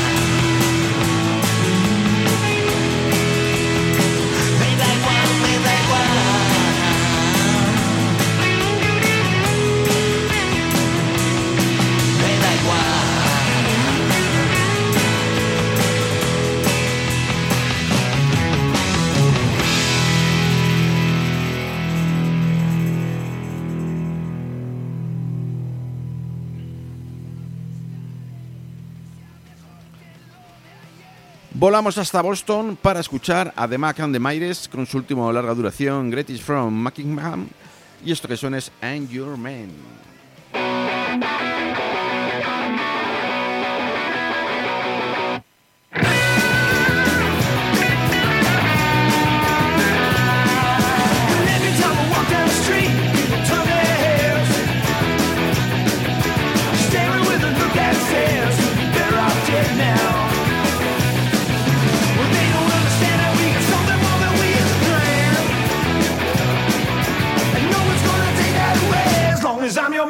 Me da igual, me da igual. Me da igual. Volamos hasta Boston para escuchar a The Mac and the Mayres con su último larga duración, Greatest from Mackingham, y esto que suena es And Your Man. Every time I walk down the street, people turn their heads, staring with a look that says they're all dead now. Well, they don't understand that we got something more than we can plan, and no one's gonna take that away as long as I'm your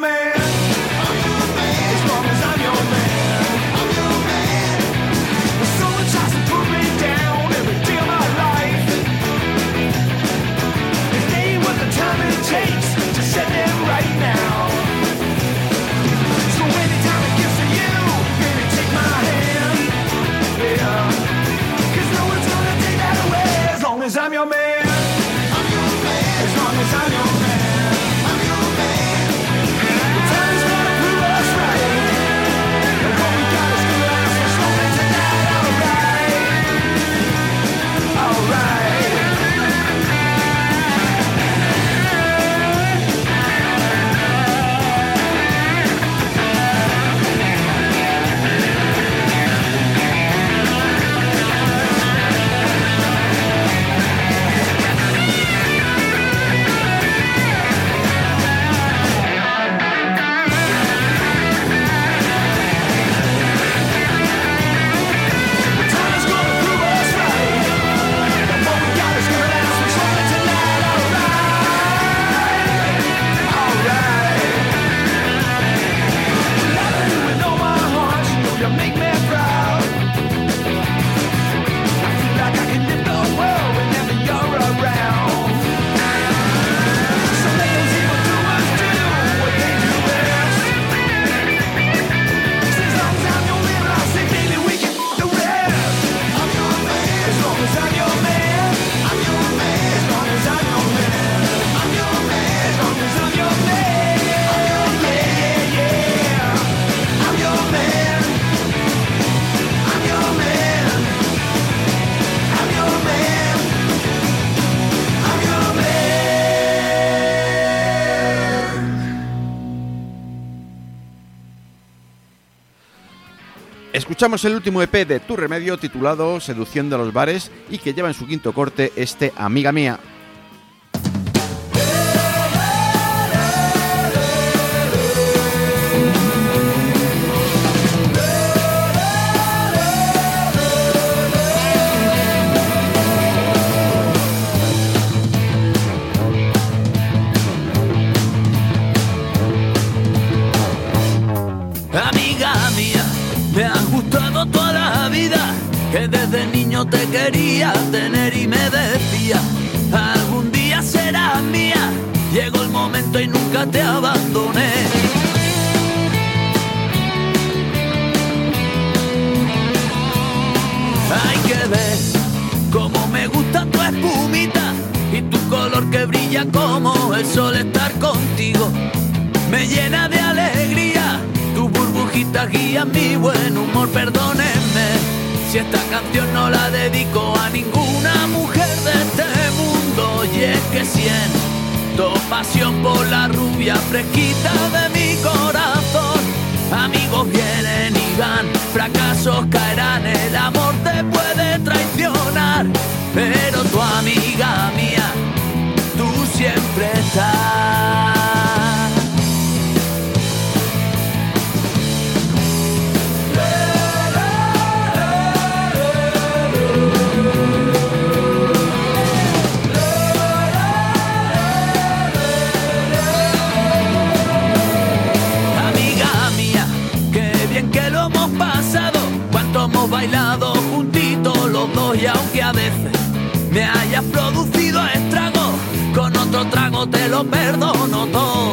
Escuchamos el último E P de Tu Remedio titulado Seduciendo a los bares y que lleva en su quinto corte este Amiga Mía. Amiga mía, me ha gustado toda la vida, que desde niño te quería tener y me decía, algún día serás mía, llegó el momento y nunca te abandoné. Hay que ver cómo me gusta tu espumita y tu color que brilla como el sol. Estar contigo me llena de alegría, tu burbujita guía mi buen humor. Perdónenme si esta canción no la dedico a ninguna mujer de este mundo, y es que siento pasión por la rubia fresquita de mi corazón. Amigos vienen y van, fracasos caerán, el amor te puede traicionar, pero tu amiga mía, tú siempre estás. Hemos bailado juntitos los dos, y aunque a veces me hayas producido estragos, con otro trago te lo perdono todo.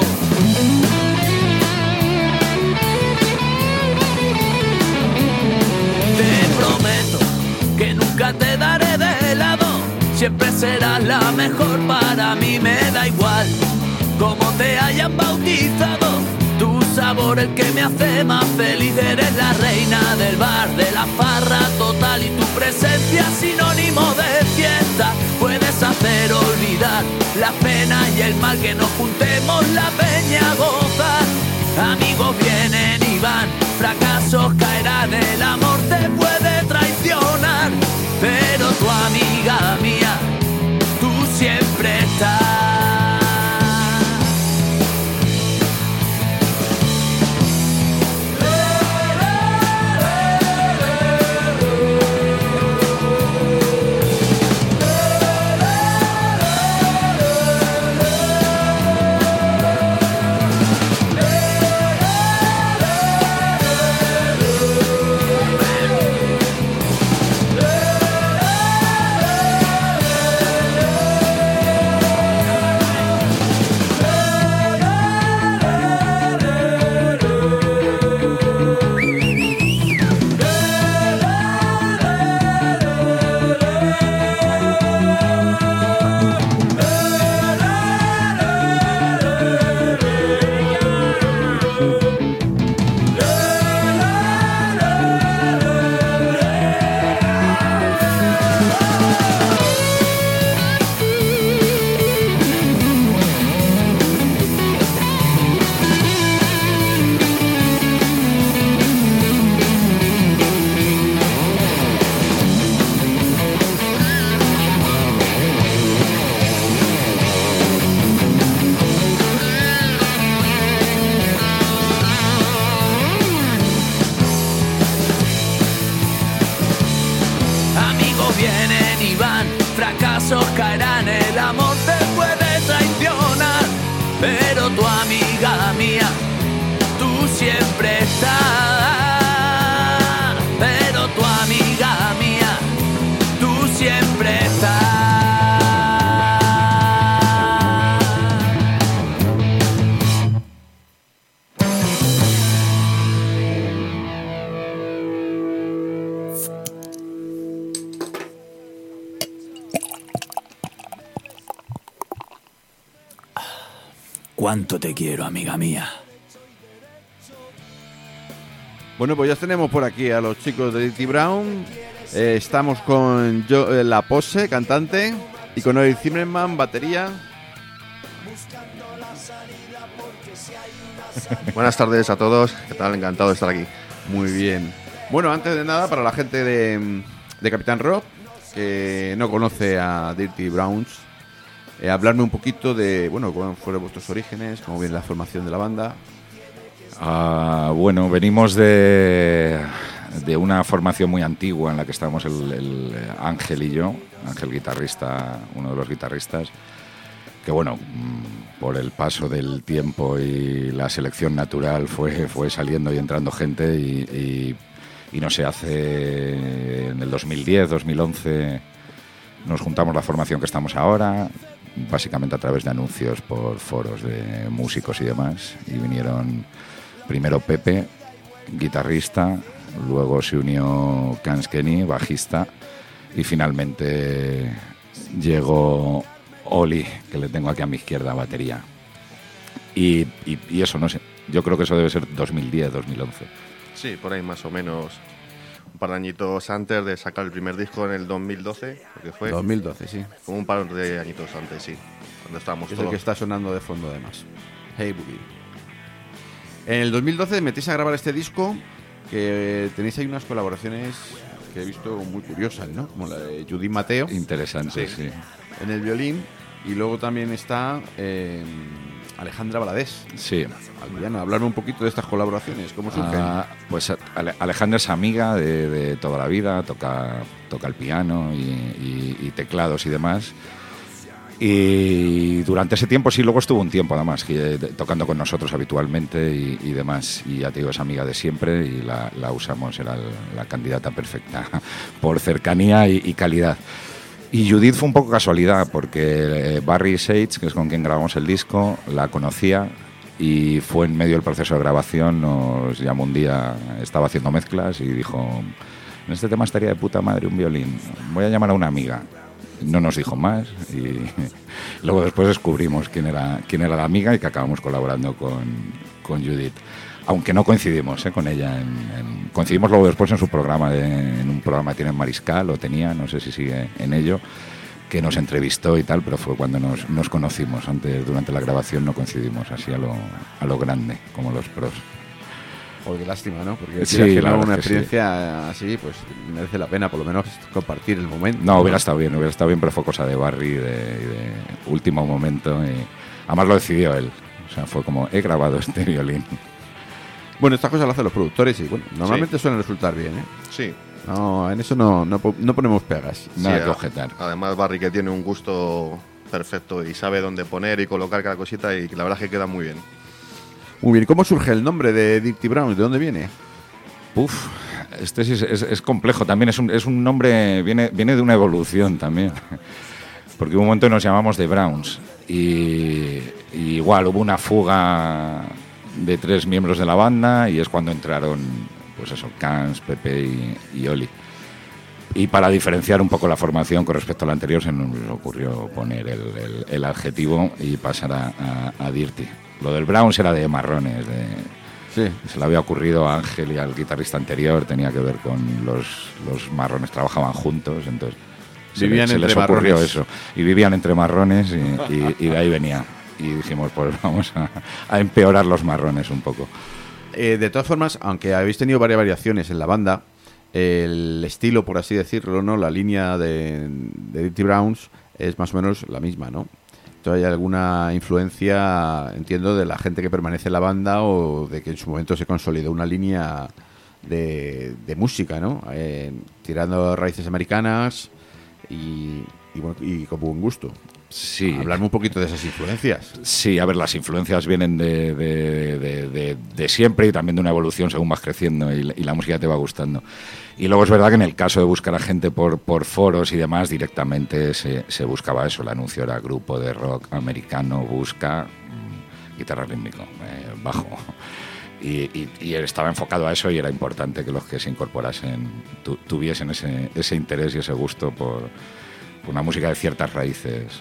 Te prometo que nunca te daré de lado, siempre serás la mejor para mí, me da igual cómo te hayan bautizado. Tu sabor el que me hace más feliz, eres la reina del bar, de la farra total, y tu presencia sinónimo de fiesta. Puedes hacer olvidar la pena y el mal, que nos juntemos la peña a gozar. Amigos vienen y van, fracasos caerán, el amor te puede traicionar, pero tu amiga mía, tú siempre estás. Caerán, el amor te puede traicionar, pero tu amiga mía, tú siempre estás. Pero tu amiga mía, tú siempre estás. Cuánto te quiero, amiga mía. Bueno, pues ya tenemos por aquí a los chicos de Dirty Brown. Eh, estamos con yo, eh, La Pose, cantante, y con Eric Zimmerman, batería. Buenas tardes a todos, ¿qué tal? Encantado de estar aquí. Muy bien. Bueno, antes de nada, para la gente de, de Capitán Rock, que no conoce a Dirty Browns, eh, hablarme un poquito de, bueno, cuáles fueron vuestros orígenes, cómo viene la formación de la banda. Uh, bueno, venimos de, de una formación muy antigua en la que estábamos el, el Ángel y yo, Ángel guitarrista, uno de los guitarristas, que bueno, por el paso del tiempo y la selección natural fue, fue saliendo y entrando gente y, y, y no sé, hace en el dos mil diez, dos mil once nos juntamos la formación que estamos ahora, básicamente a través de anuncios por foros de músicos y demás, y vinieron primero Pepe, guitarrista, luego se unió Kans Kenny, bajista, y finalmente llegó Oli, que le tengo aquí a mi izquierda, batería. Y, y, y eso, no sé, yo creo que eso debe ser dos mil diez, dos mil once. Sí, por ahí más o menos, un par de añitos antes de sacar el primer disco en el dos mil doce, porque fue... dos mil doce, sí. Como un par de añitos antes, sí, cuando estábamos Es todos... el que está sonando de fondo, además. Hey Boogie. En el dos mil doce metéis a grabar este disco, que tenéis ahí unas colaboraciones que he visto muy curiosas, ¿no? Como la de Judith Mateo. Interesante, sí. sí. En el violín, y luego también está eh, Alejandra Valadés. Sí. Bueno, hablarme un poquito de estas colaboraciones, ¿cómo surgen? Uh, pues Ale- Alejandra es amiga de, de toda la vida, toca, toca el piano y, y, y teclados y demás. Y durante ese tiempo, sí, luego estuvo un tiempo además que, tocando con nosotros habitualmente y, y demás. Y ya te digo, es amiga de siempre y la, la usamos, era la candidata perfecta por cercanía y, y calidad. Y Judith fue un poco casualidad porque Barry Sage, que es con quien grabamos el disco, la conocía y fue en medio del proceso de grabación, nos llamó un día, estaba haciendo mezclas y dijo: en este tema estaría de puta madre un violín, voy a llamar a una amiga. No nos dijo más y luego después descubrimos quién era, quién era la amiga y que acabamos colaborando con, con Judith. Aunque no coincidimos ¿eh? con ella. En, en, coincidimos luego después en su programa, de, en un programa que tiene en Mariscal, o tenía, no sé si sigue en ello, que nos entrevistó y tal, pero fue cuando nos, nos conocimos. Antes, durante la grabación no coincidimos así a lo, a lo grande, como los pros. Joder, qué lástima, ¿no? Porque si sí, una que experiencia sí. así, pues merece la pena por lo menos compartir el momento. No, hubiera estado bien, hubiera estado bien, pero fue cosa de Barry, de, de último momento. Y además lo decidió él. O sea, fue como, he grabado este violín. Bueno, estas cosas las hacen los productores y bueno, normalmente sí. suelen resultar bien, ¿eh? Sí. No, en eso no, no, no ponemos pegas. Nada sí, que objetar. Además, Barry, que tiene un gusto perfecto y sabe dónde poner y colocar cada cosita, y la verdad es que queda muy bien. Muy bien, ¿cómo surge el nombre de Dirty Browns? ¿De dónde viene? Uf, este es, es, es complejo. También es un, es un nombre, viene, viene de una evolución también. Porque hubo un momento que nos llamamos The Browns y, y igual hubo una fuga de tres miembros de la banda y es cuando entraron, pues eso, Kans, Pepe y, y Oli. Y para diferenciar un poco la formación con respecto a la anterior se nos ocurrió poner el, el, el adjetivo y pasar a, a, a Dirty. Lo del Browns era de marrones, de, sí. Se le había ocurrido a Ángel y al guitarrista anterior, tenía que ver con los, los marrones, trabajaban juntos, entonces vivían se, entre se les ocurrió marrones. Eso, y vivían entre marrones y, y, y de ahí venía. Y dijimos, pues vamos a, a empeorar los marrones un poco. Eh, de todas formas, aunque habéis tenido varias variaciones en la banda, el estilo, por así decirlo, ¿no? La línea de, de Dirty Browns es más o menos la misma, ¿no? Entonces hay alguna influencia, entiendo, de la gente que permanece en la banda o de que en su momento se consolidó una línea de, de música, ¿no? Eh, tirando raíces americanas y, y, bueno, y con buen gusto. Sí. Hablarme un poquito de esas influencias. Sí, a ver, las influencias vienen de, de, de, de, de siempre y también de una evolución según vas creciendo y, y la música te va gustando. Y luego es verdad que en el caso de buscar a gente por, por foros y demás, directamente se, se buscaba eso. El anuncio era grupo de rock americano, busca mmm, guitarra rítmico, eh, bajo. Y, y, y estaba enfocado a eso y era importante que los que se incorporasen tu, tuviesen ese, ese interés y ese gusto por, por una música de ciertas raíces.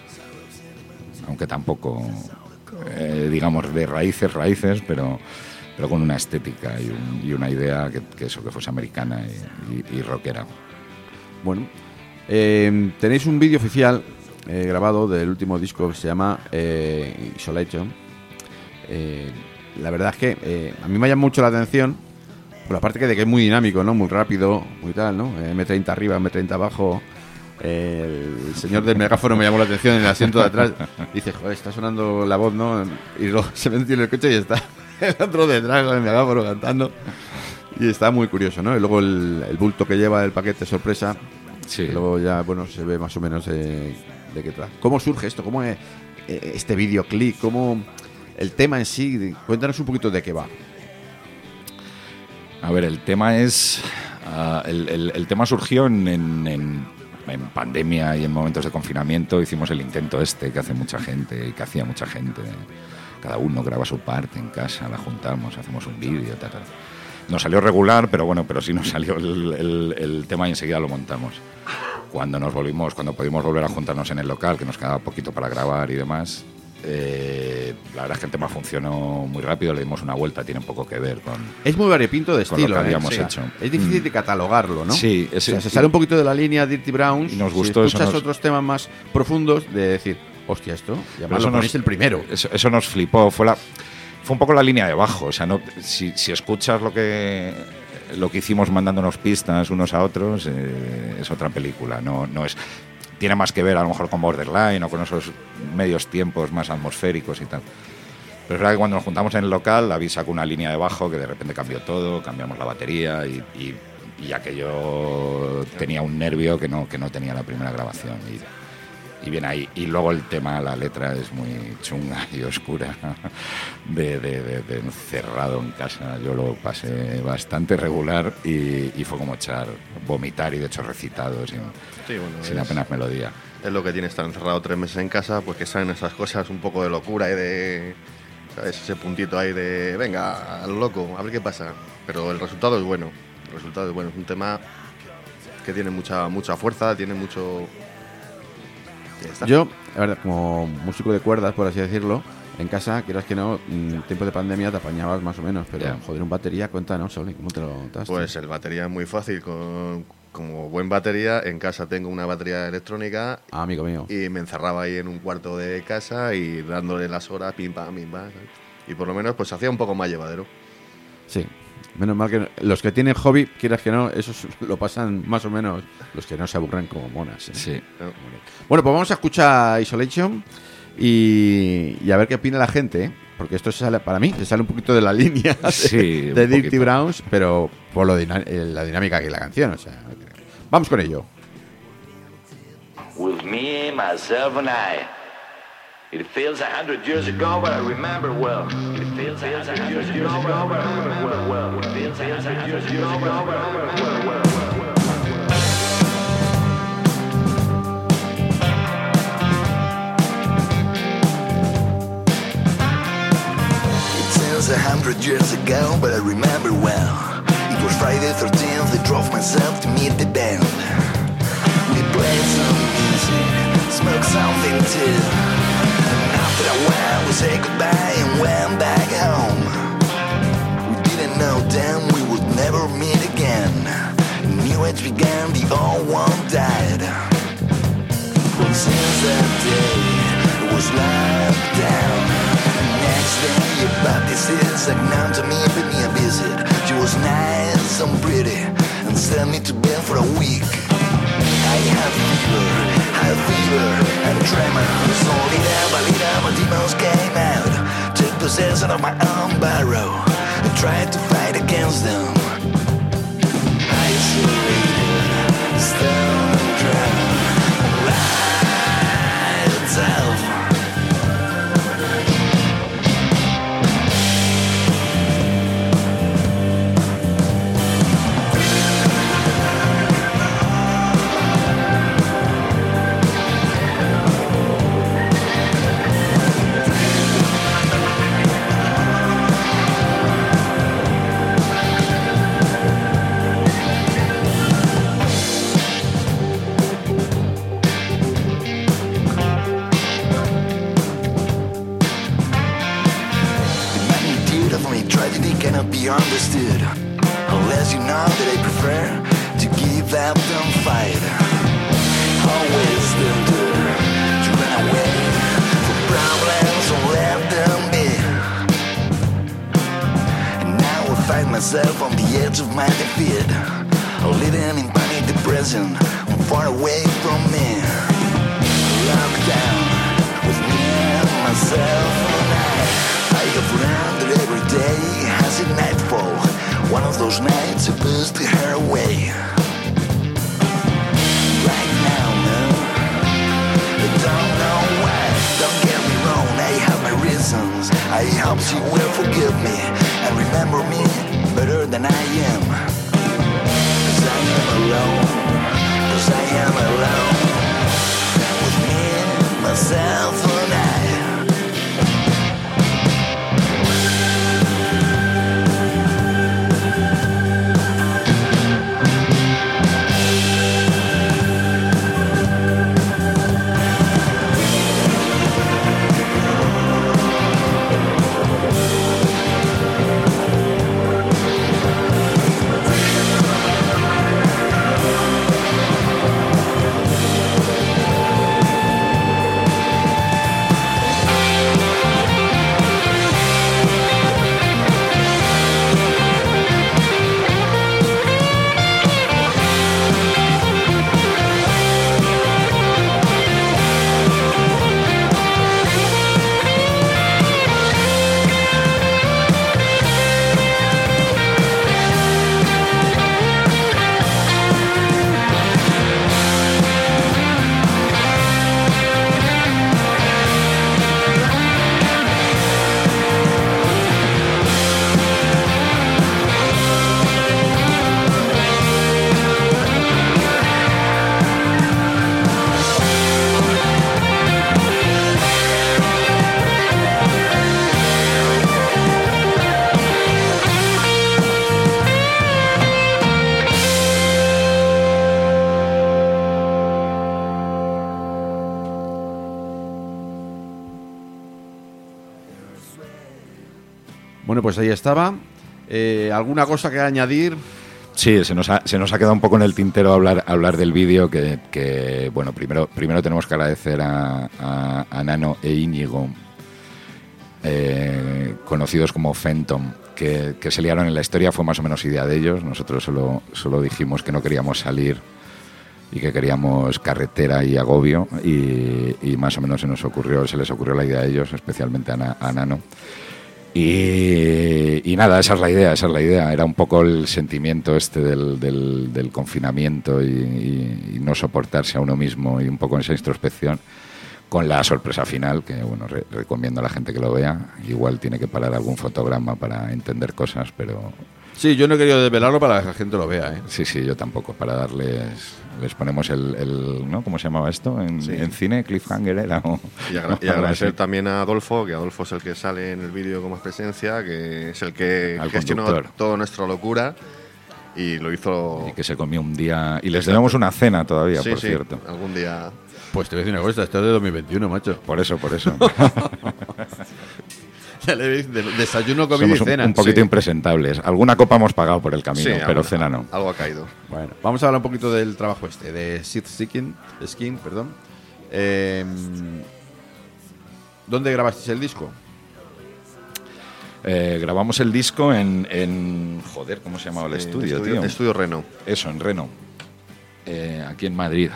Aunque tampoco, eh, digamos, de raíces, raíces, pero, pero con una estética y, un, y una idea que, que eso, que fuese americana y, y, y rockera. Bueno, eh, tenéis un vídeo oficial eh, grabado del último disco que se llama eh, Isolation. Eh, la verdad es que eh, a mí me llama mucho la atención Bueno, aparte que de que es muy dinámico, ¿no? Muy rápido, muy tal, ¿no? eme treinta arriba, eme treinta abajo. Eh, el señor del megáfono me llamó la atención en el asiento de atrás. Dice, joder, está sonando la voz, ¿no? Y luego se metió en el coche y está el otro detrás con el megáfono cantando. Y está muy curioso, ¿no? Y luego el, el bulto que lleva el paquete sorpresa. Sí. Y luego ya, bueno, se ve más o menos de, de qué trata. ¿Cómo surge esto? ¿Cómo es eh, este videoclip? ¿Cómo el tema en sí? Cuéntanos un poquito de qué va. A ver, el tema es... Uh, el, el, el tema surgió en, en, en, en pandemia y en momentos de confinamiento. Hicimos el intento este que hace mucha gente y que hacía mucha gente. Cada uno graba su parte en casa, la juntamos, hacemos un vídeo, tal, tal. Nos salió regular, pero bueno, pero sí nos salió el, el, el tema y enseguida lo montamos. Cuando nos volvimos, cuando pudimos volver a juntarnos en el local, que nos quedaba poquito para grabar y demás, eh, la verdad es que el tema funcionó muy rápido, le dimos una vuelta, tiene poco que ver con... Es muy variopinto de con estilo, lo que habíamos ¿eh? O sea, hecho. Es difícil Mm. de catalogarlo, ¿no? Sí, es, o sea, se sale un poquito de la línea Dirty Browns. Y nos gustó si eso. escuchas Nos... otros temas más profundos, de decir, hostia, esto, y además eso lo ponéis nos, el primero. Eso, eso nos flipó, fue la... Fue un poco la línea de bajo, o sea, no, si, si escuchas lo que lo que hicimos mandándonos pistas unos a otros, eh, es otra película, no, no es, tiene más que ver a lo mejor con Borderline o con esos medios tiempos más atmosféricos y tal. Pero es verdad que cuando nos juntamos en el local, David sacó una línea de bajo que de repente cambió todo, cambiamos la batería y, y, y aquello tenía un nervio que no, que no tenía la primera grabación. Y, Y bien ahí. Y luego el tema, la letra es muy chunga y oscura, de, de, de, de encerrado en casa. Yo lo pasé bastante regular y, y fue como echar, vomitar y de hecho recitado sin, Sí, bueno, sin es- apenas melodía. Es lo que tiene estar encerrado tres meses en casa, pues que salen esas cosas un poco de locura y de... ¿Sabes? Ese puntito ahí de, venga, a lo loco, a ver qué pasa. Pero el resultado es bueno. El resultado es bueno. Es un tema que tiene mucha mucha fuerza, tiene mucho... Ya está. Yo, la verdad, como músico de cuerdas, por así decirlo, en casa, quieras que no, en tiempo de pandemia te apañabas más o menos, pero Ya. joder, un batería, cuéntanos, Oli, ¿cómo te lo montaste? Pues el batería es muy fácil. Con, como buen batería, en casa tengo una batería electrónica Ah, amigo mío. y me encerraba ahí en un cuarto de casa y dándole las horas, pim, pam, pim, pam. ¿sabes? Y por lo menos pues hacía un poco más llevadero. Sí. Menos mal que los que tienen hobby, quieras que no, esos lo pasan más o menos los que no se aburren como monas. ¿eh? Sí. Bueno, pues vamos a escuchar Isolation y, y a ver qué opina la gente, ¿eh? Porque esto se sale, para mí, se sale un poquito de la línea de, Sí, un de Dirty poquito. Browns, pero por lo dina- eh, la dinámica que es la canción, o sea, vamos con ello. With me, myself, and I. It feels a hundred years ago, but I remember well. It feels a hundred years ago, but I remember well. It feels a hundred years ago, but I remember well. It seems a hundred years ago, but I remember well. It was Friday thirteenth, I drove myself to meet the band. We played some music, smoked something too. And after a while, we said goodbye and went back home. We didn't know then we would never meet again. A new age began, the old one died. Since that day, it was locked down. Next day, your Baptist is known to me, paid me a visit. She was nice and pretty, and sent me to bed for a week. I had fever, had fever, and tremors. So little by little, my demons came out. Took possession of my own barrow. I tried to fight against them. Isolated, stone and drowned. Lights out. The magnitude of my tragedy cannot be understood unless you know that I prefer to give up and fight. Always the endure to run away from problems or let them be. And now I find myself on the edge of my defeat. Living in panic depression, far away from me. Locked down with me and myself and I. I have learned that every day has a nightfall. One of those nights I pushed her away. Right now, no, I don't know why. Don't get me wrong, I have my reasons. I hope she will forgive me and remember me better than I am. Cause I am alone, cause I am alone. With me, myself and I. Bueno, pues ahí estaba. Eh, ¿Alguna cosa que añadir? Sí, se nos ha, se nos ha quedado un poco en el tintero hablar, hablar del vídeo, que, que, bueno, primero, primero tenemos que agradecer a, a, a Nano e Íñigo, eh, conocidos como Phantom, que, que se liaron en la historia. Fue más o menos idea de ellos. Nosotros solo, solo dijimos que no queríamos salir y que queríamos carretera y agobio, y, y más o menos se nos ocurrió, se les ocurrió la idea a ellos, especialmente a, Na, a Nano. Y, y nada, esa es la idea, esa es la idea. Era un poco el sentimiento este del, del, del confinamiento y, y, y no soportarse a uno mismo, y un poco esa introspección, con la sorpresa final, que bueno, re, recomiendo a la gente que lo vea. Igual tiene que parar algún fotograma para entender cosas, pero... Sí, yo no he querido desvelarlo para que la gente lo vea, ¿eh? Sí, sí, yo tampoco, para darles... Les ponemos el, el ¿no? ¿Cómo se llamaba esto? En, Sí. en cine, cliffhanger era. O, Y, agra- y agradecer también a Adolfo, que Adolfo es el que sale en el vídeo con más presencia, que es el que Al gestionó conductor. toda nuestra locura y lo hizo... Y que se comió un día... Y les debemos una cena todavía, Sí, por sí, cierto. algún día... Pues te voy a decir una cosa, esto es de dos mil veintiuno, macho. Por eso, por eso. De- Desayuno, comida Somos y un, cena. un poquito Sí. impresentables. Alguna copa hemos pagado por el camino, Sí, pero algo- cena no. Algo ha caído. Bueno, vamos a hablar un poquito del trabajo este, de Seed Skin, Skin, perdón. Eh, ¿Dónde grabasteis el disco? Eh, grabamos el disco en, en... Joder, ¿cómo se llamaba el En estudio, estudio- tío? Estudio Reno. Eso, en Reno. Eh, aquí en Madrid.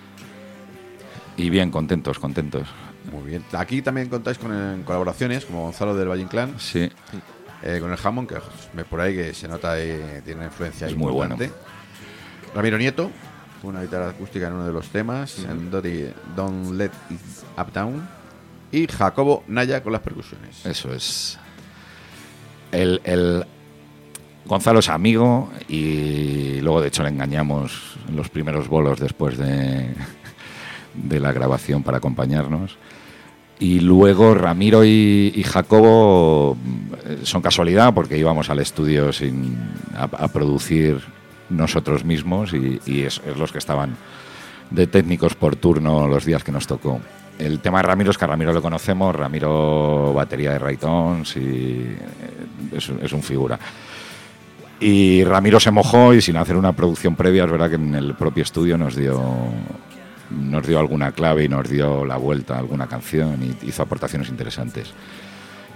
Y bien, contentos, contentos. Muy bien. Aquí también contáis con eh, colaboraciones, como Gonzalo del Valle Inclán, Sí. eh, con el Hammond, que me por ahí que se nota eh, tiene una influencia Es muy importante. bueno. Ramiro Nieto, con una guitarra acústica en uno de los temas, en Dottie, Don't Let It Up Down. Y Jacobo Naya con las percusiones. Eso es. El, el Gonzalo es amigo, y luego de hecho le engañamos en los primeros bolos después de, de la grabación para acompañarnos. Y luego Ramiro y, y Jacobo eh, son casualidad, porque íbamos al estudio sin, a, a producir nosotros mismos, y, y es, es los que estaban de técnicos por turno los días que nos tocó. El tema de Ramiro es que a Ramiro lo conocemos, Ramiro batería de Raytons, y eh, es, es un figura. Y Ramiro se mojó, y sin hacer una producción previa, es verdad que en el propio estudio nos dio nos dio alguna clave y nos dio la vuelta a alguna canción, y hizo aportaciones interesantes.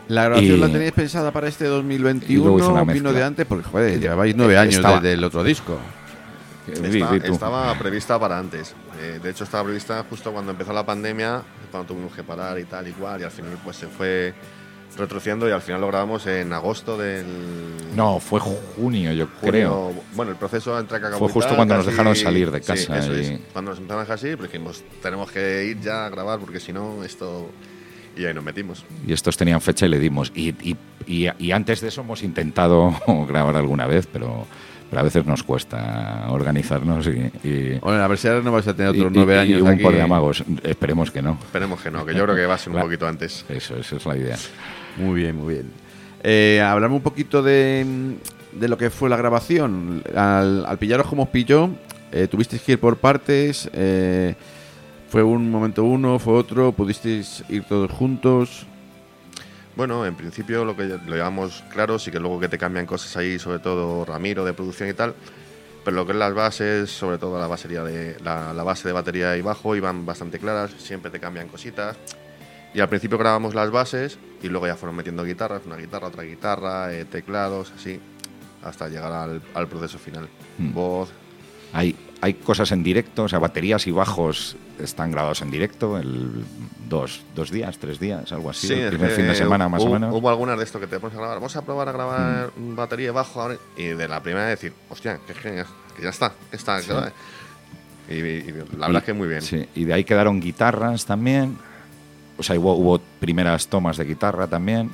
¿La grabación Y- la teníais pensada para este dos mil y luego hice veintiuno una o vino mezcla. de antes? Porque, joder, llevabais nueve años Estaba- desde el otro disco. Di- Está- di tú. estaba prevista para antes. Eh, de hecho, estaba prevista justo cuando empezó la pandemia, cuando tuvimos que parar y tal y cual, y al final pues se fue retrocediendo y al final lo grabamos en agosto del... No, fue junio, yo junio. creo. Bueno, el proceso entre que acabó Fue y justo tal, cuando nos casi- dejaron salir de sí, casa eso y- es. Cuando nos empezaron a dejar así, pues dijimos, tenemos que ir ya a grabar porque si no, esto... Y ahí nos metimos. Y estos tenían fecha y le dimos. Y, y, y, y antes de eso hemos intentado grabar alguna vez, pero, pero a veces nos cuesta organizarnos y... y Bueno, a ver si ahora no vais a tener otros y- nueve y- años y un aquí. par de amagos. Esperemos que no. Esperemos que no, que yo creo que va a ser un La- poquito antes. Eso, eso es la idea. Muy bien, muy bien. Eh, hablamos un poquito de, de lo que fue la grabación. Al, al pillaros como os pilló, eh, tuvisteis que ir por partes. Eh, fue un momento uno, fue otro. Pudisteis ir todos juntos. Bueno, en principio lo que lo llevamos claro, sí que luego que te cambian cosas ahí, sobre todo Ramiro de producción y tal, pero lo que es las bases, sobre todo la batería de la, la base de batería y bajo iban bastante claras, siempre te cambian cositas. Y al principio grabamos las bases y luego ya fueron metiendo guitarras, una guitarra, otra guitarra, eh, teclados, así, hasta llegar al, al proceso final. Mm. Voz. Hay, hay cosas en directo, o sea, baterías y bajos están grabados en directo, el dos, dos días, tres días, algo así, el es primer que fin de semana más hubo, o menos. Hubo algunas de esto que te pones a grabar. Vamos a probar a grabar batería y bajo ahora. Y de la primera decir, hostia, que, que, que ya está, que está. Sí. Que, y, y la verdad es que muy bien. Sí, y de ahí quedaron guitarras también. O sea, hubo, hubo primeras tomas de guitarra también.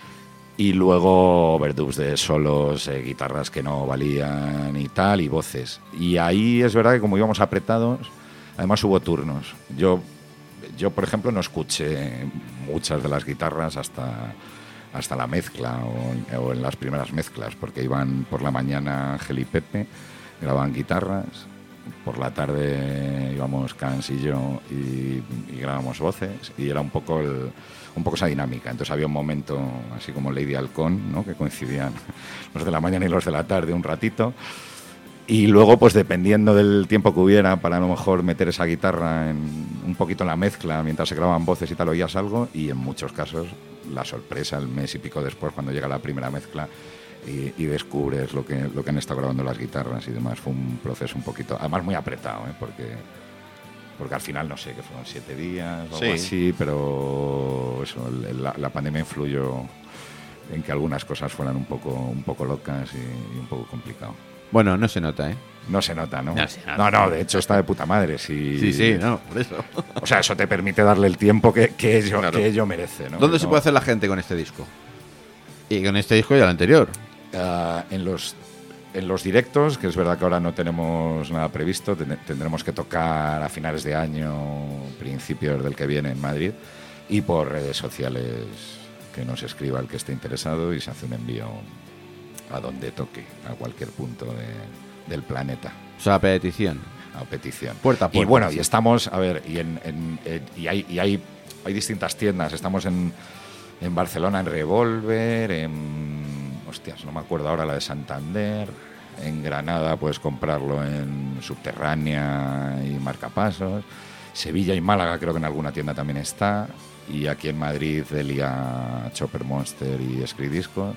Y luego overdubs de solos, eh, guitarras que no valían y tal, y voces. Y ahí es verdad que como íbamos apretados, además hubo turnos. Yo, yo por ejemplo, no escuché muchas de las guitarras hasta, hasta la mezcla o, o en las primeras mezclas, porque iban por la mañana Ángel y Pepe, grababan guitarras. Por la tarde íbamos Cans y yo y, y grabábamos voces y era un poco el, un poco esa dinámica. Entonces había un momento así como Lady Halcón, ¿no? Que coincidían los de la mañana y los de la tarde un ratito. Y luego, pues dependiendo del tiempo que hubiera para a lo mejor meter esa guitarra en, un poquito en la mezcla mientras se grababan voces y tal, oías algo. Y en muchos casos la sorpresa el mes y pico después cuando llega la primera mezcla y, y descubres lo que, lo que han estado grabando las guitarras y demás. Fue un proceso un poquito, además muy apretado, ¿eh? porque, porque al final no sé, que fueron siete días o Sí. algo así, pero eso, el- la, la pandemia influyó en que algunas cosas fueran un poco, un poco locas y, y un poco complicado. Bueno, no se nota, ¿eh? No se nota, ¿no? No se nota. No, no, de hecho está de puta madre. Sí, Sí, sí, no, por eso. O sea, eso te permite darle el tiempo que, que, ello, Claro. que ello merece, ¿no? ¿Dónde No, se puede hacer la gente con este disco? Y con este disco y el anterior. ah, en los en los directos, que es verdad que ahora no tenemos nada previsto, ten- tendremos que tocar a finales de año, principios del que viene en Madrid, y por redes sociales que nos escriba el que esté interesado y se hace un envío a donde toque, a cualquier punto de- del planeta. O sea, petición. A petición. Puerta a Y puerta, bueno, sí. y estamos, a ver, y, en, en- en- y, hay, y hay, hay distintas tiendas. Estamos en, en Barcelona, en Revolver, en. Hostias, no me acuerdo ahora la de Santander. En Granada puedes comprarlo en Subterránea y Marcapasos. Sevilla y Málaga creo que en alguna tienda también está. Y aquí en Madrid, Delia, Chopper Monster y Scree Discos.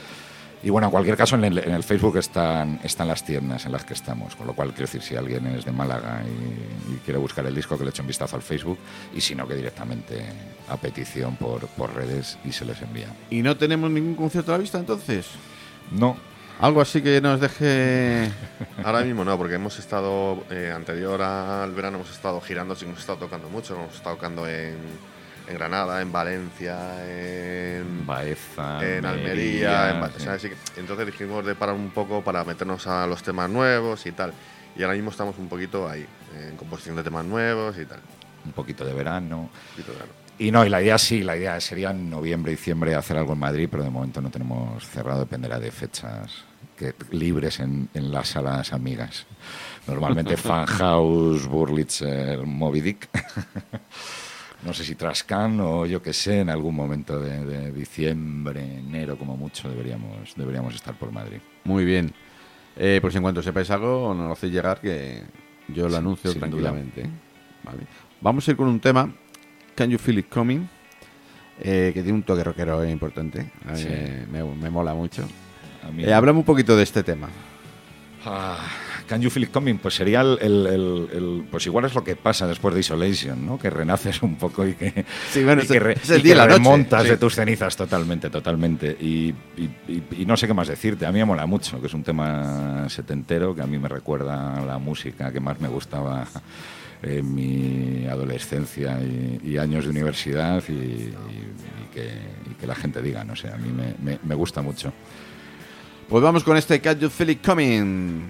Y bueno, en cualquier caso, en el, en el Facebook están, están las tiendas en las que estamos, con lo cual quiero decir, si alguien es de Málaga y, y quiere buscar el disco, que le eche un vistazo al Facebook, y si no, que directamente a petición por, por redes y se les envía. ¿Y no tenemos ningún concierto a la vista entonces? No. Algo así que nos deje... Ahora mismo no, porque hemos estado, eh, anterior al verano, hemos estado girando, sí, hemos estado tocando mucho, hemos estado tocando en, en Granada, en Valencia, en Baeza, en Almería, Almería, en Ba- sí. o sea, sí que- entonces dijimos de parar un poco para meternos a los temas nuevos y tal. Y ahora mismo estamos un poquito ahí, en composición de temas nuevos y tal. Un poquito de verano. Un poquito de verano. Y no, y la idea sí, la idea sería en noviembre, diciembre hacer algo en Madrid, pero de momento no tenemos cerrado, dependerá de fechas que, libres en, en las salas amigas. Normalmente Fan House, Burlitzer, Moby Dick. No sé si Trascan o yo qué sé, en algún momento de, de diciembre, enero como mucho deberíamos, deberíamos estar por Madrid. Muy bien. Eh, pues en cuanto sepáis algo, nos lo hacéis llegar, que yo lo Sí, anuncio sin tranquilamente. ¿eh? Vale. Vamos a ir con un tema, Can You Feel It Coming? eh, que tiene un toque rockero importante. A mí Sí. me, me mola mucho. A mí- Eh, háblame un poquito de este tema. Ah, Can You Feel It Coming? Pues sería el, el- el- el- pues igual es lo que pasa después de Isolation, ¿no? Que renaces un poco y que, Sí, bueno, y es- que, re- es el y día que y la noche, remontas sí. de tus cenizas totalmente, totalmente. Y, y- y- y no sé qué más decirte. A mí me mola mucho, que es un tema setentero que a mí me recuerda a la música que más me gustaba en mi adolescencia y, y años de universidad y, y- y que, y que la gente diga, no sé, a mí me, me- me gusta mucho. Pues vamos con este Can You Feel It Coming.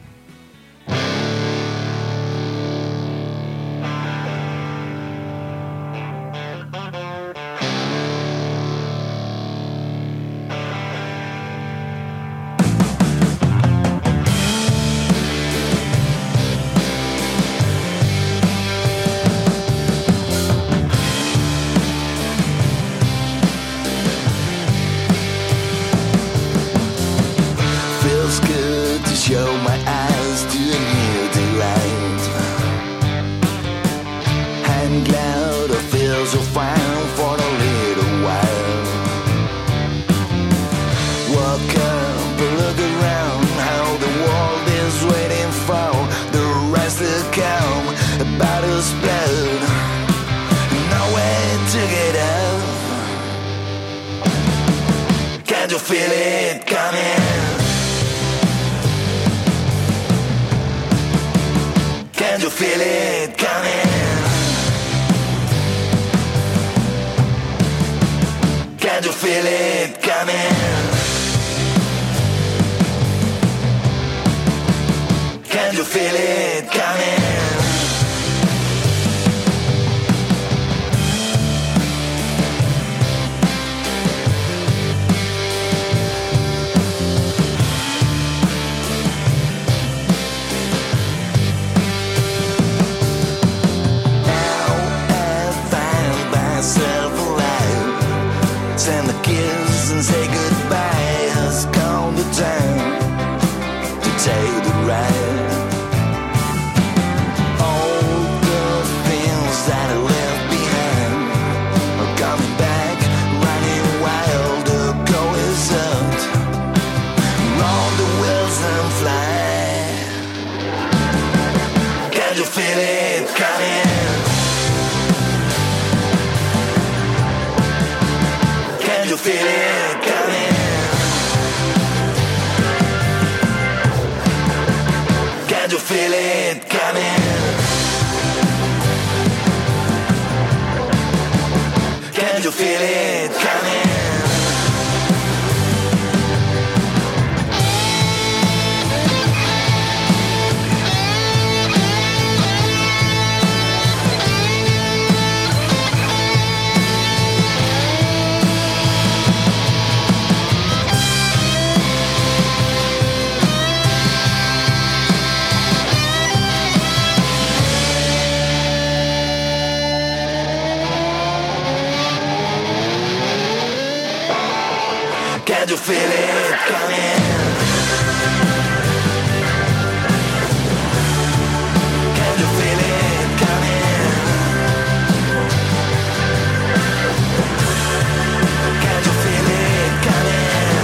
Feels good to show my eyes to a new delight. I'm glad I feel so fine for a little while. Walk up, look around, how the world is waiting for the rest to come. About us blood, nowhere to get up. Can't you feel it coming? Can you feel it coming? Can you feel it coming? Can you feel it coming? Myself alive. Send a kiss and say goodbye. Has come the time to take the ride. All the things that I left behind are coming back, running wild. The go is up. Roll the wheels and fly. Can you feel it coming? Can you feel it coming? Can you feel it coming? Can you feel it coming? Can you feel it coming? Can you feel it coming? Can you feel it coming?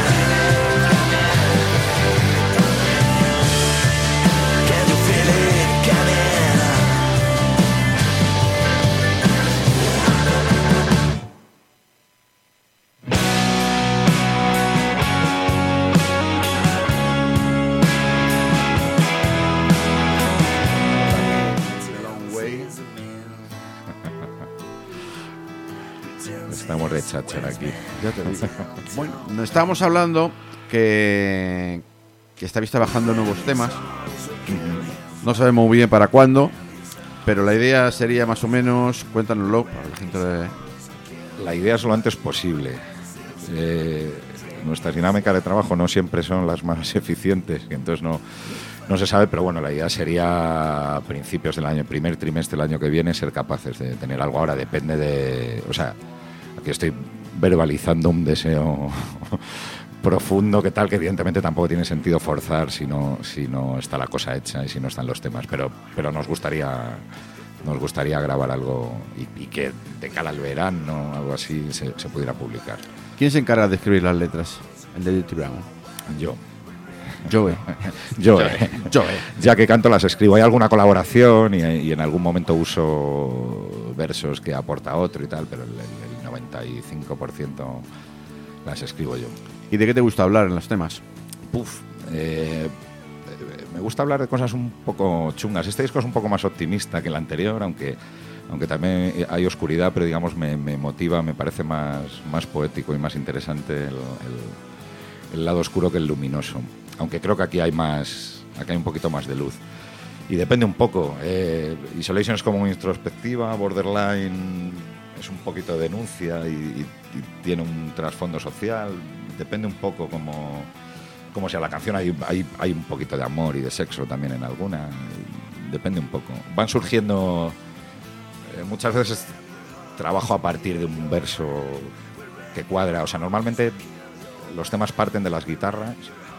Can you feel it coming? Estamos de cháchara aquí. Ya te digo. Bueno, nos estábamos hablando que, que estáis trabajando nuevos temas. No sabemos muy bien para cuándo, pero la idea sería más o menos, cuéntanoslo para la gente de... La idea es lo antes posible. Eh, nuestras dinámicas de trabajo no siempre son las más eficientes, y entonces no, no se sabe, pero bueno, la idea sería a principios del año, primer trimestre del año que viene, ser capaces de tener algo. Ahora depende de... O sea, aquí estoy verbalizando un deseo profundo que tal, que evidentemente tampoco tiene sentido forzar si no, si no está la cosa hecha y si no están los temas, pero, pero nos gustaría nos gustaría grabar algo y, y que de cara al verano, algo así, se, se pudiera publicar. ¿Quién se encarga de escribir las letras? El de Dirty Brown. Yo. Joe. Joe. Joe. Ya que canto las escribo. Hay alguna colaboración y, y en algún momento uso versos que aporta otro y tal, pero el, el, el noventa y cinco por ciento las escribo yo. ¿Y de qué te gusta hablar en los temas? Puf, eh, me gusta hablar de cosas un poco chungas. Este disco es un poco más optimista que el anterior, aunque, aunque también hay oscuridad, pero digamos me, me motiva, me parece más, más poético y más interesante el, el, el lado oscuro que el luminoso. Aunque creo que aquí hay más, aquí hay un poquito más de luz. Y depende un poco. Eh, Isolation es como muy introspectiva, Borderline es un poquito de denuncia y, y, y tiene un trasfondo social. Depende un poco como, como sea la canción. Hay, hay, hay un poquito de amor y de sexo también en alguna. Depende un poco. Van surgiendo... Eh, muchas veces trabajo a partir de un verso que cuadra. O sea, normalmente los temas parten de las guitarras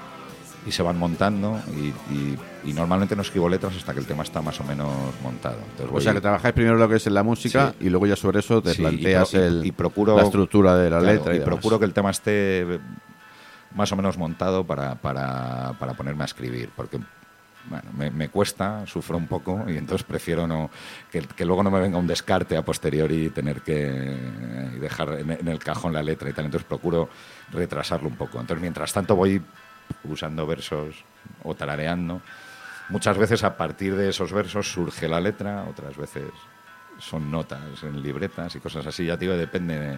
y se van montando y, y, y normalmente no escribo letras hasta que el tema está más o menos montado. Entonces O voy, sea, que trabajáis primero lo que es en la música Sí. y luego ya sobre eso te Sí, planteas y pro- y- el, y procuro- la estructura de la claro, letra. Y, y demás. procuro que el tema esté más o menos montado para, para, para ponerme a escribir, porque bueno, me, me cuesta, sufro un poco y entonces prefiero no que, que luego no me venga un descarte a posteriori y tener que dejar en, en el cajón la letra y tal. Entonces procuro retrasarlo un poco. Entonces mientras tanto voy usando versos o tarareando. Muchas veces a partir de esos versos surge la letra, otras veces son notas en libretas y cosas así. Ya te digo, depende. De,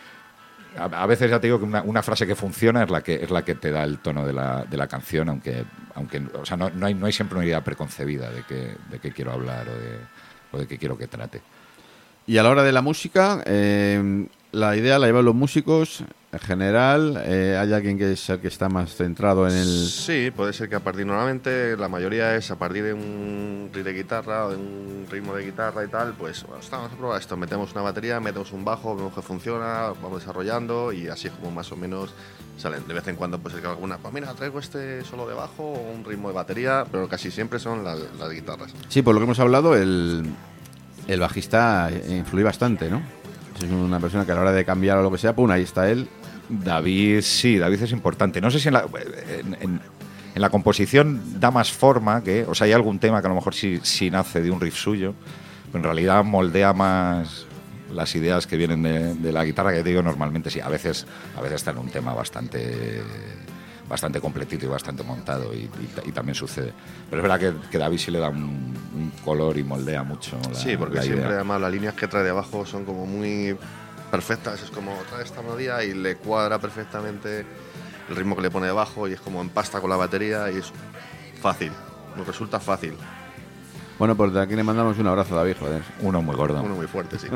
a, a veces ya te digo que una, una frase que funciona es la que es la que te da el tono de la, de la canción, aunque, aunque o sea, no, no, hay, no hay siempre una idea preconcebida de qué de qué quiero hablar o de, o de qué quiero que trate. Y a la hora de la música, eh, la idea la llevan los músicos en general. Eh, ¿Hay alguien que es el que está más centrado en el...? Sí, puede ser que a partir, normalmente la mayoría es a partir de un riff de guitarra o de un ritmo de guitarra y tal, pues bueno, vamos a probar esto, metemos una batería, metemos un bajo, vemos que funciona, vamos desarrollando y así es como más o menos salen. De vez en cuando pues es que alguna, pues mira, traigo este solo de bajo o un ritmo de batería, pero casi siempre son las, las guitarras. Sí, por lo que hemos hablado, el, el bajista influye bastante, ¿no? Es una persona que a la hora de cambiar o lo que sea, pum, ahí está él. David, sí, David es importante. No sé si en la, en, en, en la composición da más forma, que, o sea, hay algún tema que a lo mejor sí, sí nace de un riff suyo, pero en realidad moldea más las ideas que vienen de, de la guitarra, que te digo normalmente sí. A veces, a veces está en un tema bastante, bastante completito y bastante montado y, y, y también sucede. Pero es verdad que, que David sí le da un, un color y moldea mucho la, Sí, porque la siempre idea. además las líneas que trae de abajo son como muy perfectas, es como trae esta melodía y le cuadra perfectamente el ritmo que le pone debajo y es como empasta con la batería y es fácil, nos resulta fácil. Bueno, pues de aquí le mandamos un abrazo a David, joder. Uno muy gordo. Uno muy fuerte, sí.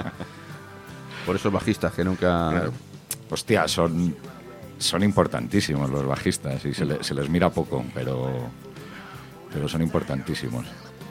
Por esos bajistas que nunca... Claro. Hostia, son, son importantísimos los bajistas y se, le- se les mira poco, pero, pero son importantísimos.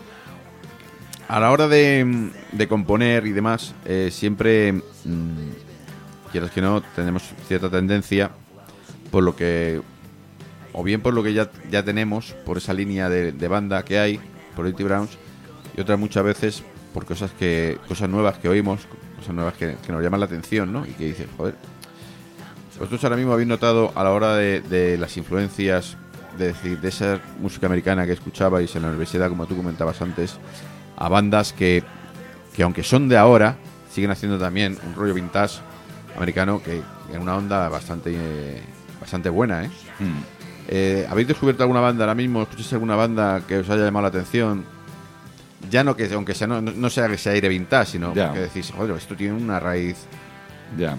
A la hora de, de componer y demás, eh, siempre, mmm, quieras que no, tenemos cierta tendencia por lo que, o bien por lo que ya, ya tenemos, por esa línea de, de banda que hay, por Dirty Browns, y otras muchas veces por cosas que cosas nuevas que oímos, cosas nuevas que, que nos llaman la atención, ¿no? Y que dices, joder, vosotros ahora mismo habéis notado a la hora de, de las influencias, de decir, de esa música americana que escuchabais en la universidad, como tú comentabas antes, a bandas que, que aunque son de ahora, siguen haciendo también un rollo vintage americano que en una onda bastante eh, bastante buena, ¿eh? Mm. Eh, ¿Habéis descubierto alguna banda ahora mismo? ¿Escucháis alguna banda que os haya llamado la atención? Ya no que aunque sea no, no sea que sea aire vintage, sino Ya. que decís, joder, esto tiene una raíz. Ya.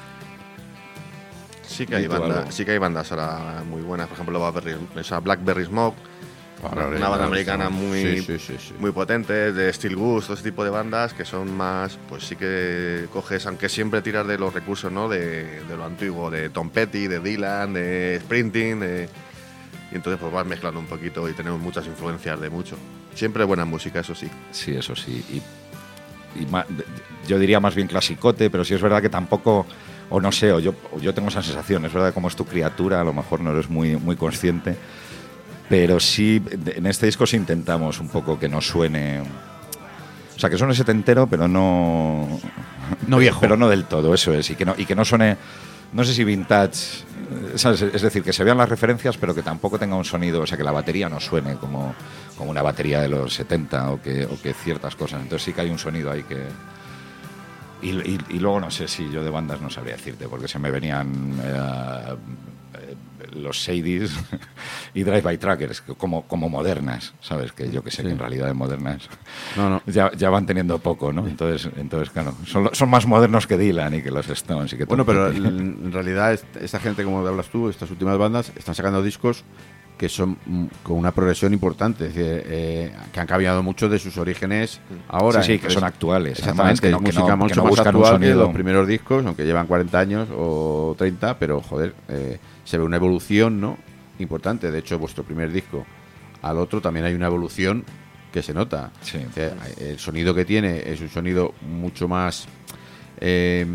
Sí que hay ¿Y tú bandas, algo? sí que hay bandas ahora muy buenas, por ejemplo Blackberry, esa Blackberry Smoke, Ahora, una banda americana muy, sí, sí, sí, sí. muy potente, de Steel Goose, todo ese tipo de bandas que son más, pues sí que coges, aunque siempre tiras de los recursos, ¿no? De, de lo antiguo, de Tom Petty, de Dylan, de Sprinting, de, y entonces pues vas mezclando un poquito y tenemos muchas influencias de mucho. Siempre buena música, eso sí. Sí, eso sí. Y, y ma- yo diría más bien clasicote, pero sí es verdad que tampoco, o no sé, o yo, o yo tengo esa sensación, es verdad que como es tu criatura, a lo mejor no eres muy, muy consciente, pero sí, en este disco sí intentamos un poco que no suene... O sea, que suene setentero, pero no... No viejo. Pero no del todo, eso es. Y que no, y que no suene, no sé si vintage, ¿sabes? Es decir, que se vean las referencias, pero que tampoco tenga un sonido, o sea, que la batería no suene como, como una batería de los setenta o que, o que ciertas cosas. Entonces sí que hay un sonido ahí que... Y, y, y luego no sé si yo de bandas no sabría decirte, porque se me venían eh, eh, los Shadies y Drive By Truckers como, como modernas, ¿sabes? Que yo que sé, sí. que en realidad de modernas no, no. Ya, ya van teniendo poco, ¿no? Entonces, entonces claro, son, son más modernos que Dylan y que los Stones. Y que bueno, pero en realidad esta gente, como hablas tú, estas últimas bandas, están sacando discos que son con una progresión importante, es decir, eh, que han cambiado mucho de sus orígenes ahora. Sí, sí, entonces, que son actuales. Exactamente, que no, música que no, mucho que no más buscan actual un sonido. que los primeros discos, aunque llevan cuarenta años o treinta, pero joder, eh, se ve una evolución, ¿no? Importante. De hecho, vuestro primer disco al otro también hay una evolución que se nota. Sí. O sea, el sonido que tiene es un sonido mucho más, eh,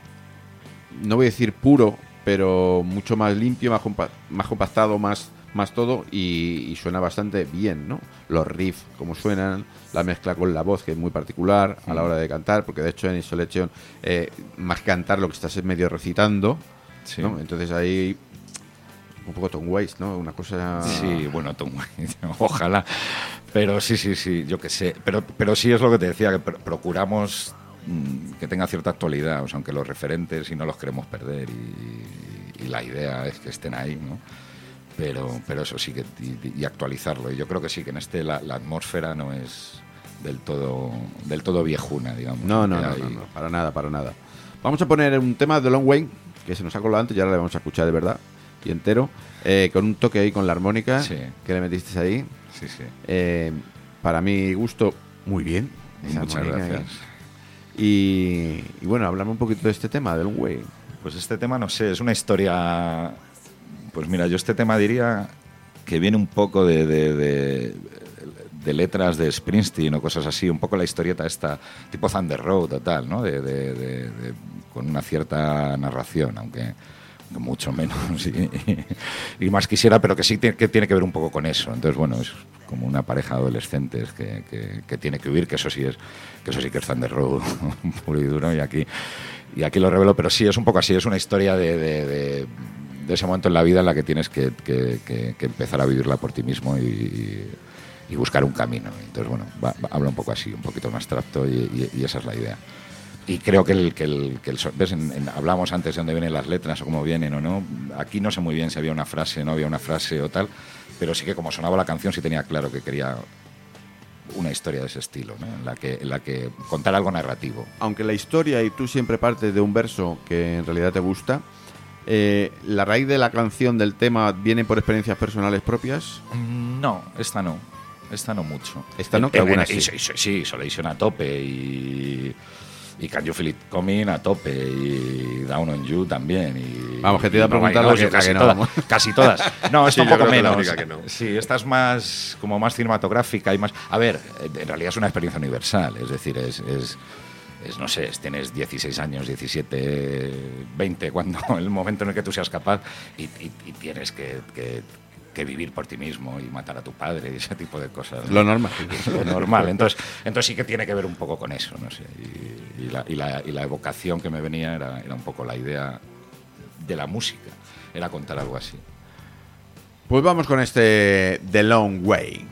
no voy a decir puro, pero mucho más limpio, más, compa más compactado, más... más todo y, y suena bastante bien, ¿no? Los riffs, como suenan, la mezcla con la voz, que es muy particular a la hora de cantar, porque de hecho en Isolation, eh, más cantar lo que estás medio recitando, sí. ¿no? Entonces ahí un poco Tom Waits, ¿no? Una cosa... Sí, bueno, Tom Waits, ojalá, pero sí, sí, sí, yo qué sé, pero, pero sí es lo que te decía, que pr procuramos mmm, que tenga cierta actualidad, o sea, aunque los referentes y no los queremos perder y, y la idea es que estén ahí, ¿no? Pero, pero eso sí que y, y actualizarlo. Y yo creo que sí que en este la, la atmósfera no es del todo del todo viejuna, digamos. No, no, no, hay... no, no, para nada, para nada. Vamos a poner un tema de Long Way que se nos ha colado antes y ahora le vamos a escuchar de verdad y entero, eh, con un toque ahí con la armónica sí. que le metiste ahí. Sí, sí. Eh, para mi gusto, muy bien. Muchas gracias. Y, y bueno, hablame un poquito de este tema de Long Way. Pues este tema, no sé, es una historia. Pues mira, yo este tema diría que viene un poco de, de, de, de letras de Springsteen o cosas así, un poco la historieta esta, tipo Thunder Road o tal, ¿no? De, de, de, de, con una cierta narración, aunque mucho menos y, y, y más quisiera, pero que sí tiene que, tiene que ver un poco con eso. Entonces, bueno, es como una pareja de adolescentes que, que, que tiene que huir, que eso sí es, que eso sí que es Thunder Road puro y duro, y aquí, y aquí lo revelo, pero sí es un poco así, es una historia de... de, de de ese momento en la vida en la que tienes que, que, que, que empezar a vivirla por ti mismo y, y buscar un camino. Entonces, bueno, va, va, habla un poco así, un poquito más abstracto y, y, y esa es la idea. Y creo que el... Que el, que el ¿ves? En, en, hablamos antes de dónde vienen las letras o cómo vienen o no. Aquí no sé muy bien si había una frase, no había una frase o tal, pero sí que como sonaba la canción sí tenía claro que quería una historia de ese estilo, ¿no? en, la que, en la que contar algo narrativo. Aunque la historia y tú siempre partes de un verso que en realidad te gusta, Eh, ¿la raíz de la canción, del tema, viene por experiencias personales propias? No, esta no. Esta no mucho. Esta no, que alguna sí. Sí, sí, Isolation a tope y, y Can You Feel It Coming a tope y Down on You también. Y, vamos, que te iba a preguntar no, que, casi, que no, todas, vamos. casi todas. No, es sí, un poco menos. Que no. Sí, esta es más como más cinematográfica y más... A ver, en realidad es una experiencia universal, es decir, es... es Es, no sé, tienes dieciséis años, diecisiete, veinte, cuando el momento en el que tú seas capaz y, y, y tienes que, que, que vivir por ti mismo y matar a tu padre y ese tipo de cosas, ¿no? Lo normal. Lo normal. Entonces, entonces sí que tiene que ver un poco con eso, no sé. Y, y, la, y, la, y la evocación que me venía era, era un poco la idea de la música, era contar algo así. Pues vamos con este The Long Way.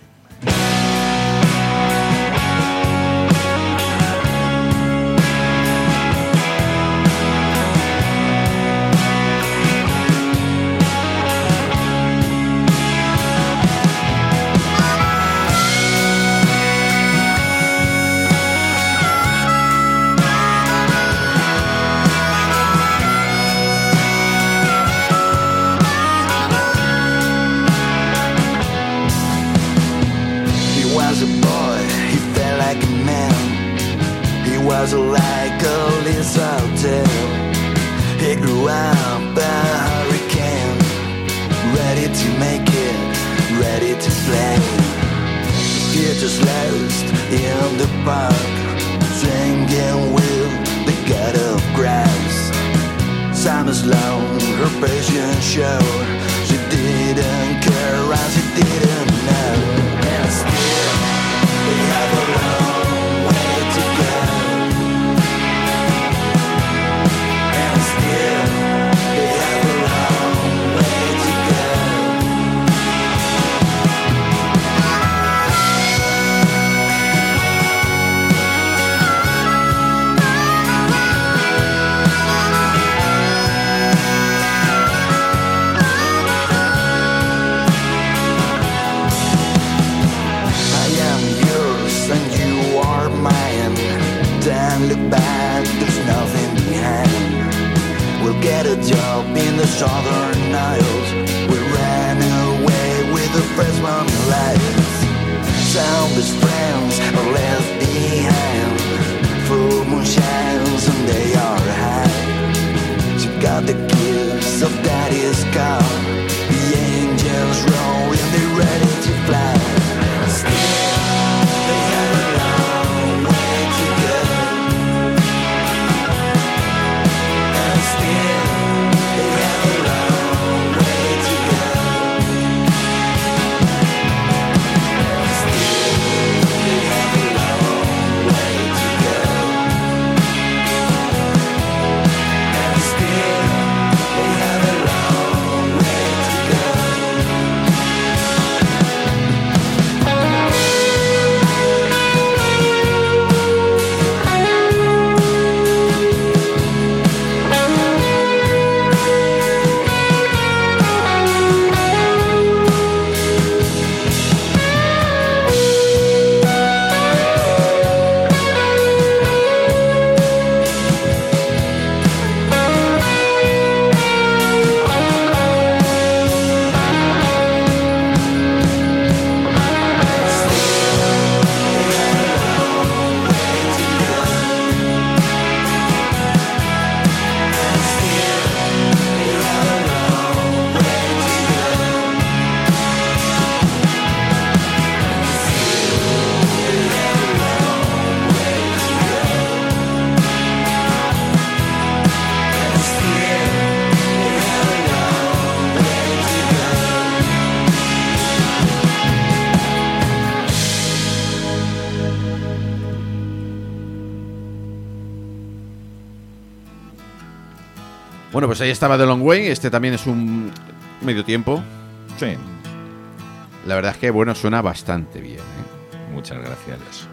Was like a lizard tail. He grew up a hurricane, ready to make it, ready to play. He just lost in the park, singing with the god of grass. Summer's long, her patience showed. She didn't care and she didn't know. And still, we have a long way. Bueno, pues ahí estaba The Long Way. Este también es un medio tiempo. Sí. La verdad es que, bueno, suena bastante bien, ¿eh? Muchas gracias.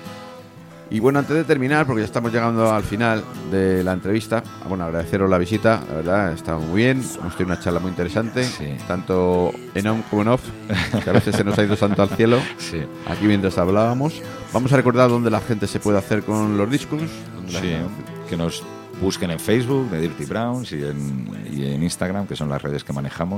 Y bueno, antes de terminar, porque ya estamos llegando al final de la entrevista, bueno, agradeceros la visita, la verdad, está muy bien, hemos tenido una charla muy interesante, sí. Tanto en on como en off, que a veces se nos ha ido santo al cielo, sí. Aquí mientras hablábamos. Vamos a recordar dónde la gente se puede hacer con los discos. Sí, que nos busquen en Facebook, de Dirty Browns, y en, y en Instagram, que son las redes que manejamos.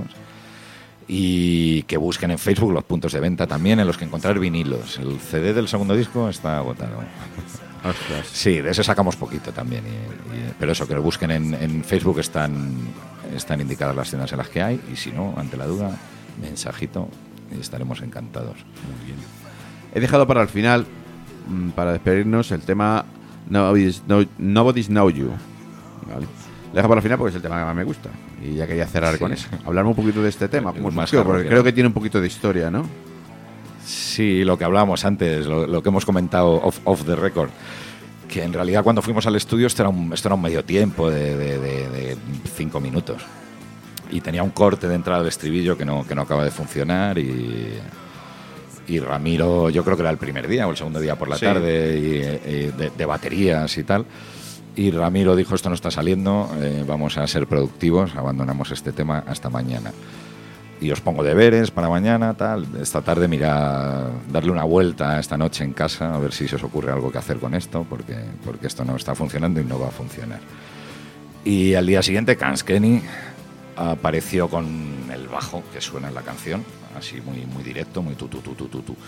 Y que busquen en Facebook los puntos de venta también en los que encontrar vinilos. El C D del segundo disco está agotado. Ostras. Sí, de ese sacamos poquito también. Y, y, pero eso, que lo busquen en, en Facebook, están, están indicadas las tiendas en las que hay. Y si no, ante la duda, mensajito y estaremos encantados. Muy bien. He dejado para el final, para despedirnos, el tema Nobody's Know, Nobody's Know You. ¿Vale? Lo dejo para el final porque es el tema que más me gusta. Y ya quería cerrar sí. con eso. Hablarme un poquito de este tema, como más surgió, porque creo que tiene un poquito de historia, ¿no? Sí, lo que hablábamos antes, lo, lo que hemos comentado off, off the record. Que en realidad cuando fuimos al estudio esto era un, esto era un medio tiempo de, de, de, de cinco minutos. Y tenía un corte de entrada del estribillo que no, que no acaba de funcionar y... Y Ramiro, yo creo que era el primer día o el segundo día por la sí. tarde, y, y de, de baterías y tal. Y Ramiro dijo, esto no está saliendo, eh, vamos a ser productivos, abandonamos este tema hasta mañana. Y os pongo deberes para mañana, tal. Esta tarde, mira, darle una vuelta esta noche en casa, a ver si se os ocurre algo que hacer con esto, porque, porque esto no está funcionando y no va a funcionar. Y al día siguiente, Kans Kenny apareció con el bajo que suena en la canción, así muy, muy directo, muy tu, tu, tu, tu, tu, tu.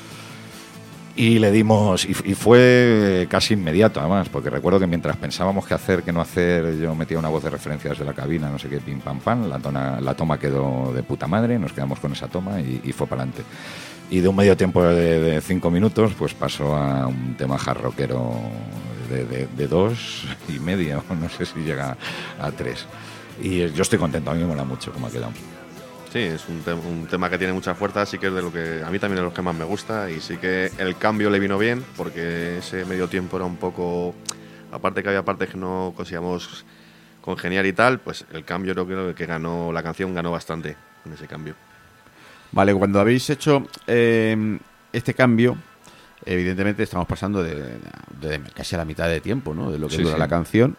Y le dimos, y, y fue casi inmediato además, porque recuerdo que mientras pensábamos qué hacer, qué no hacer, yo metía una voz de referencia desde la cabina, no sé qué, pim pam pam, la, tona, la toma quedó de puta madre, nos quedamos con esa toma y, y fue para adelante. Y de un medio tiempo de, de cinco minutos, pues pasó a un tema hard rockero de, de, de dos y medio, no sé si llega a tres. Y yo estoy contento, a mí me mola mucho cómo ha quedado. Sí, es un, te un tema que tiene mucha fuerza, sí que es de lo que a mí también es de los que más me gusta, y sí que el cambio le vino bien, porque ese medio tiempo era un poco, aparte que había partes que no conseguíamos congeniar y tal, pues el cambio yo creo que ganó, la canción ganó bastante en ese cambio. Vale, cuando habéis hecho eh, este cambio, evidentemente estamos pasando de, de, de casi a la mitad de tiempo, ¿no? De lo que sí, dura sí. la canción.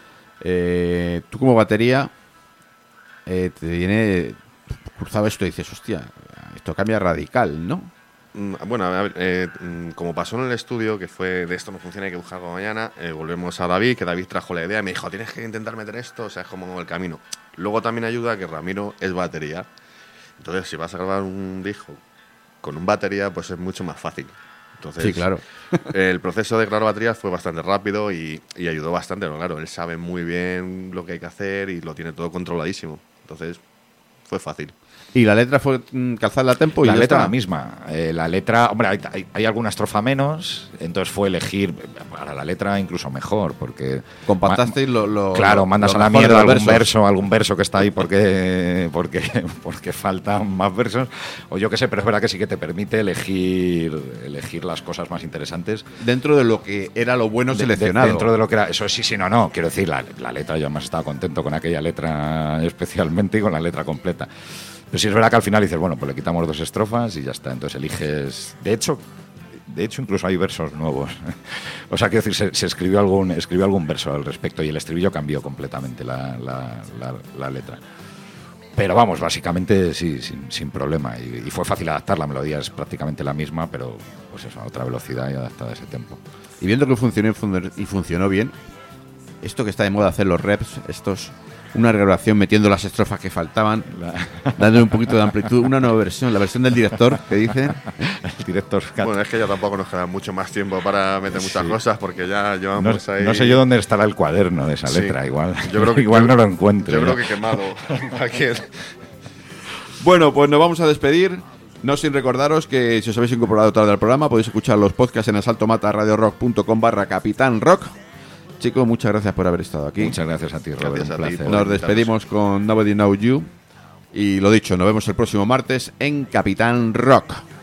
Eh, tú como batería eh, te viene cruzado esto y dices, hostia, esto cambia radical, ¿no? Bueno, a ver, eh, como pasó en el estudio, que fue de esto no funciona, hay que buscar algo mañana, eh, volvemos a David, que David trajo la idea y me dijo, tienes que intentar meter esto, o sea, es como el camino. Luego también ayuda que Ramiro es batería, entonces si vas a grabar un disco con un batería, pues es mucho más fácil. Entonces, sí, claro. El proceso de grabar baterías fue bastante rápido y, y ayudó bastante, pero claro, él sabe muy bien lo que hay que hacer y lo tiene todo controladísimo, entonces fue fácil. ¿Y la letra fue calzarla a tempo? La y letra está? la misma. Eh, la letra, hombre, hay, hay, hay alguna estrofa menos, entonces fue elegir para la letra incluso mejor, porque... Compactasteis lo, lo... Claro, mandas lo a la mierda algún versos. verso, algún verso que está ahí porque, porque, porque faltan más versos, o yo qué sé, pero es verdad que sí que te permite elegir, elegir las cosas más interesantes. Dentro de lo que era lo bueno seleccionado. De, de, dentro de lo que era, eso sí, sí, no, no, quiero decir, la, la letra, yo además estaba contento con aquella letra especialmente y con la letra completa. Pero sí es verdad que al final dices, bueno, pues le quitamos dos estrofas y ya está. Entonces eliges... De hecho, de hecho incluso hay versos nuevos. O sea, quiero decir, se, se escribió, algún, escribió algún verso al respecto y el estribillo cambió completamente la, la, la, la letra. Pero vamos, básicamente sí, sin, sin problema. Y, y fue fácil adaptar, la melodía es prácticamente la misma, pero pues eso, a otra velocidad y adaptada a ese tempo. Y viendo que funcionó y funcionó bien, esto que está de moda hacer los reps, estos... Una regrabación metiendo las estrofas que faltaban, dándole un poquito de amplitud, una nueva versión, la versión del director, que dice. El director Cat. Bueno, es que ya tampoco nos queda mucho más tiempo para meter muchas sí. cosas, porque ya llevamos no, ahí... No sé yo dónde estará el cuaderno de esa sí. letra, igual. Yo creo que, igual yo, no lo encuentro. Yo ya. creo que quemado. Bueno, pues nos vamos a despedir. No sin recordaros que si os habéis incorporado tarde al programa, podéis escuchar los podcasts en asaltomata radio rock punto com barra Capitán Rock. Chicos, muchas gracias por haber estado aquí. Muchas gracias a ti, Robert. Un placer. Nos despedimos con Nobody Know You. Y lo dicho, nos vemos el próximo martes en Capitán Rock.